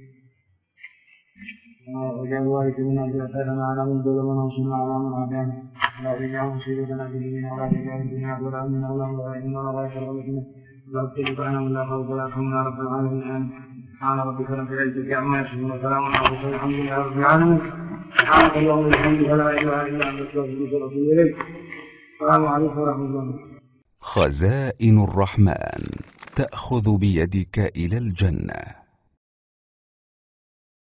واجعل وارث منا بأثارنا على من ظلمنا وانصرنا على من عادانا، لا تجعل مصيبتنا في ديننا ولا تجعل الدنيا ولا أمنا ولا مغائبنا ولا شر بنا، لا تجعلنا ولا خوف ولا حول يا رب العالمين. سبحان ربك رب العزة عما يصفون وسلام على المرسلين والحمد لله رب العالمين. سبحانك اللهم وبحمدك لا اله الا انت استغفرك واتوب اليك. السلام عليكم ورحمه الله. خزائن الرحمن تأخذ بيدك إلى الجنة.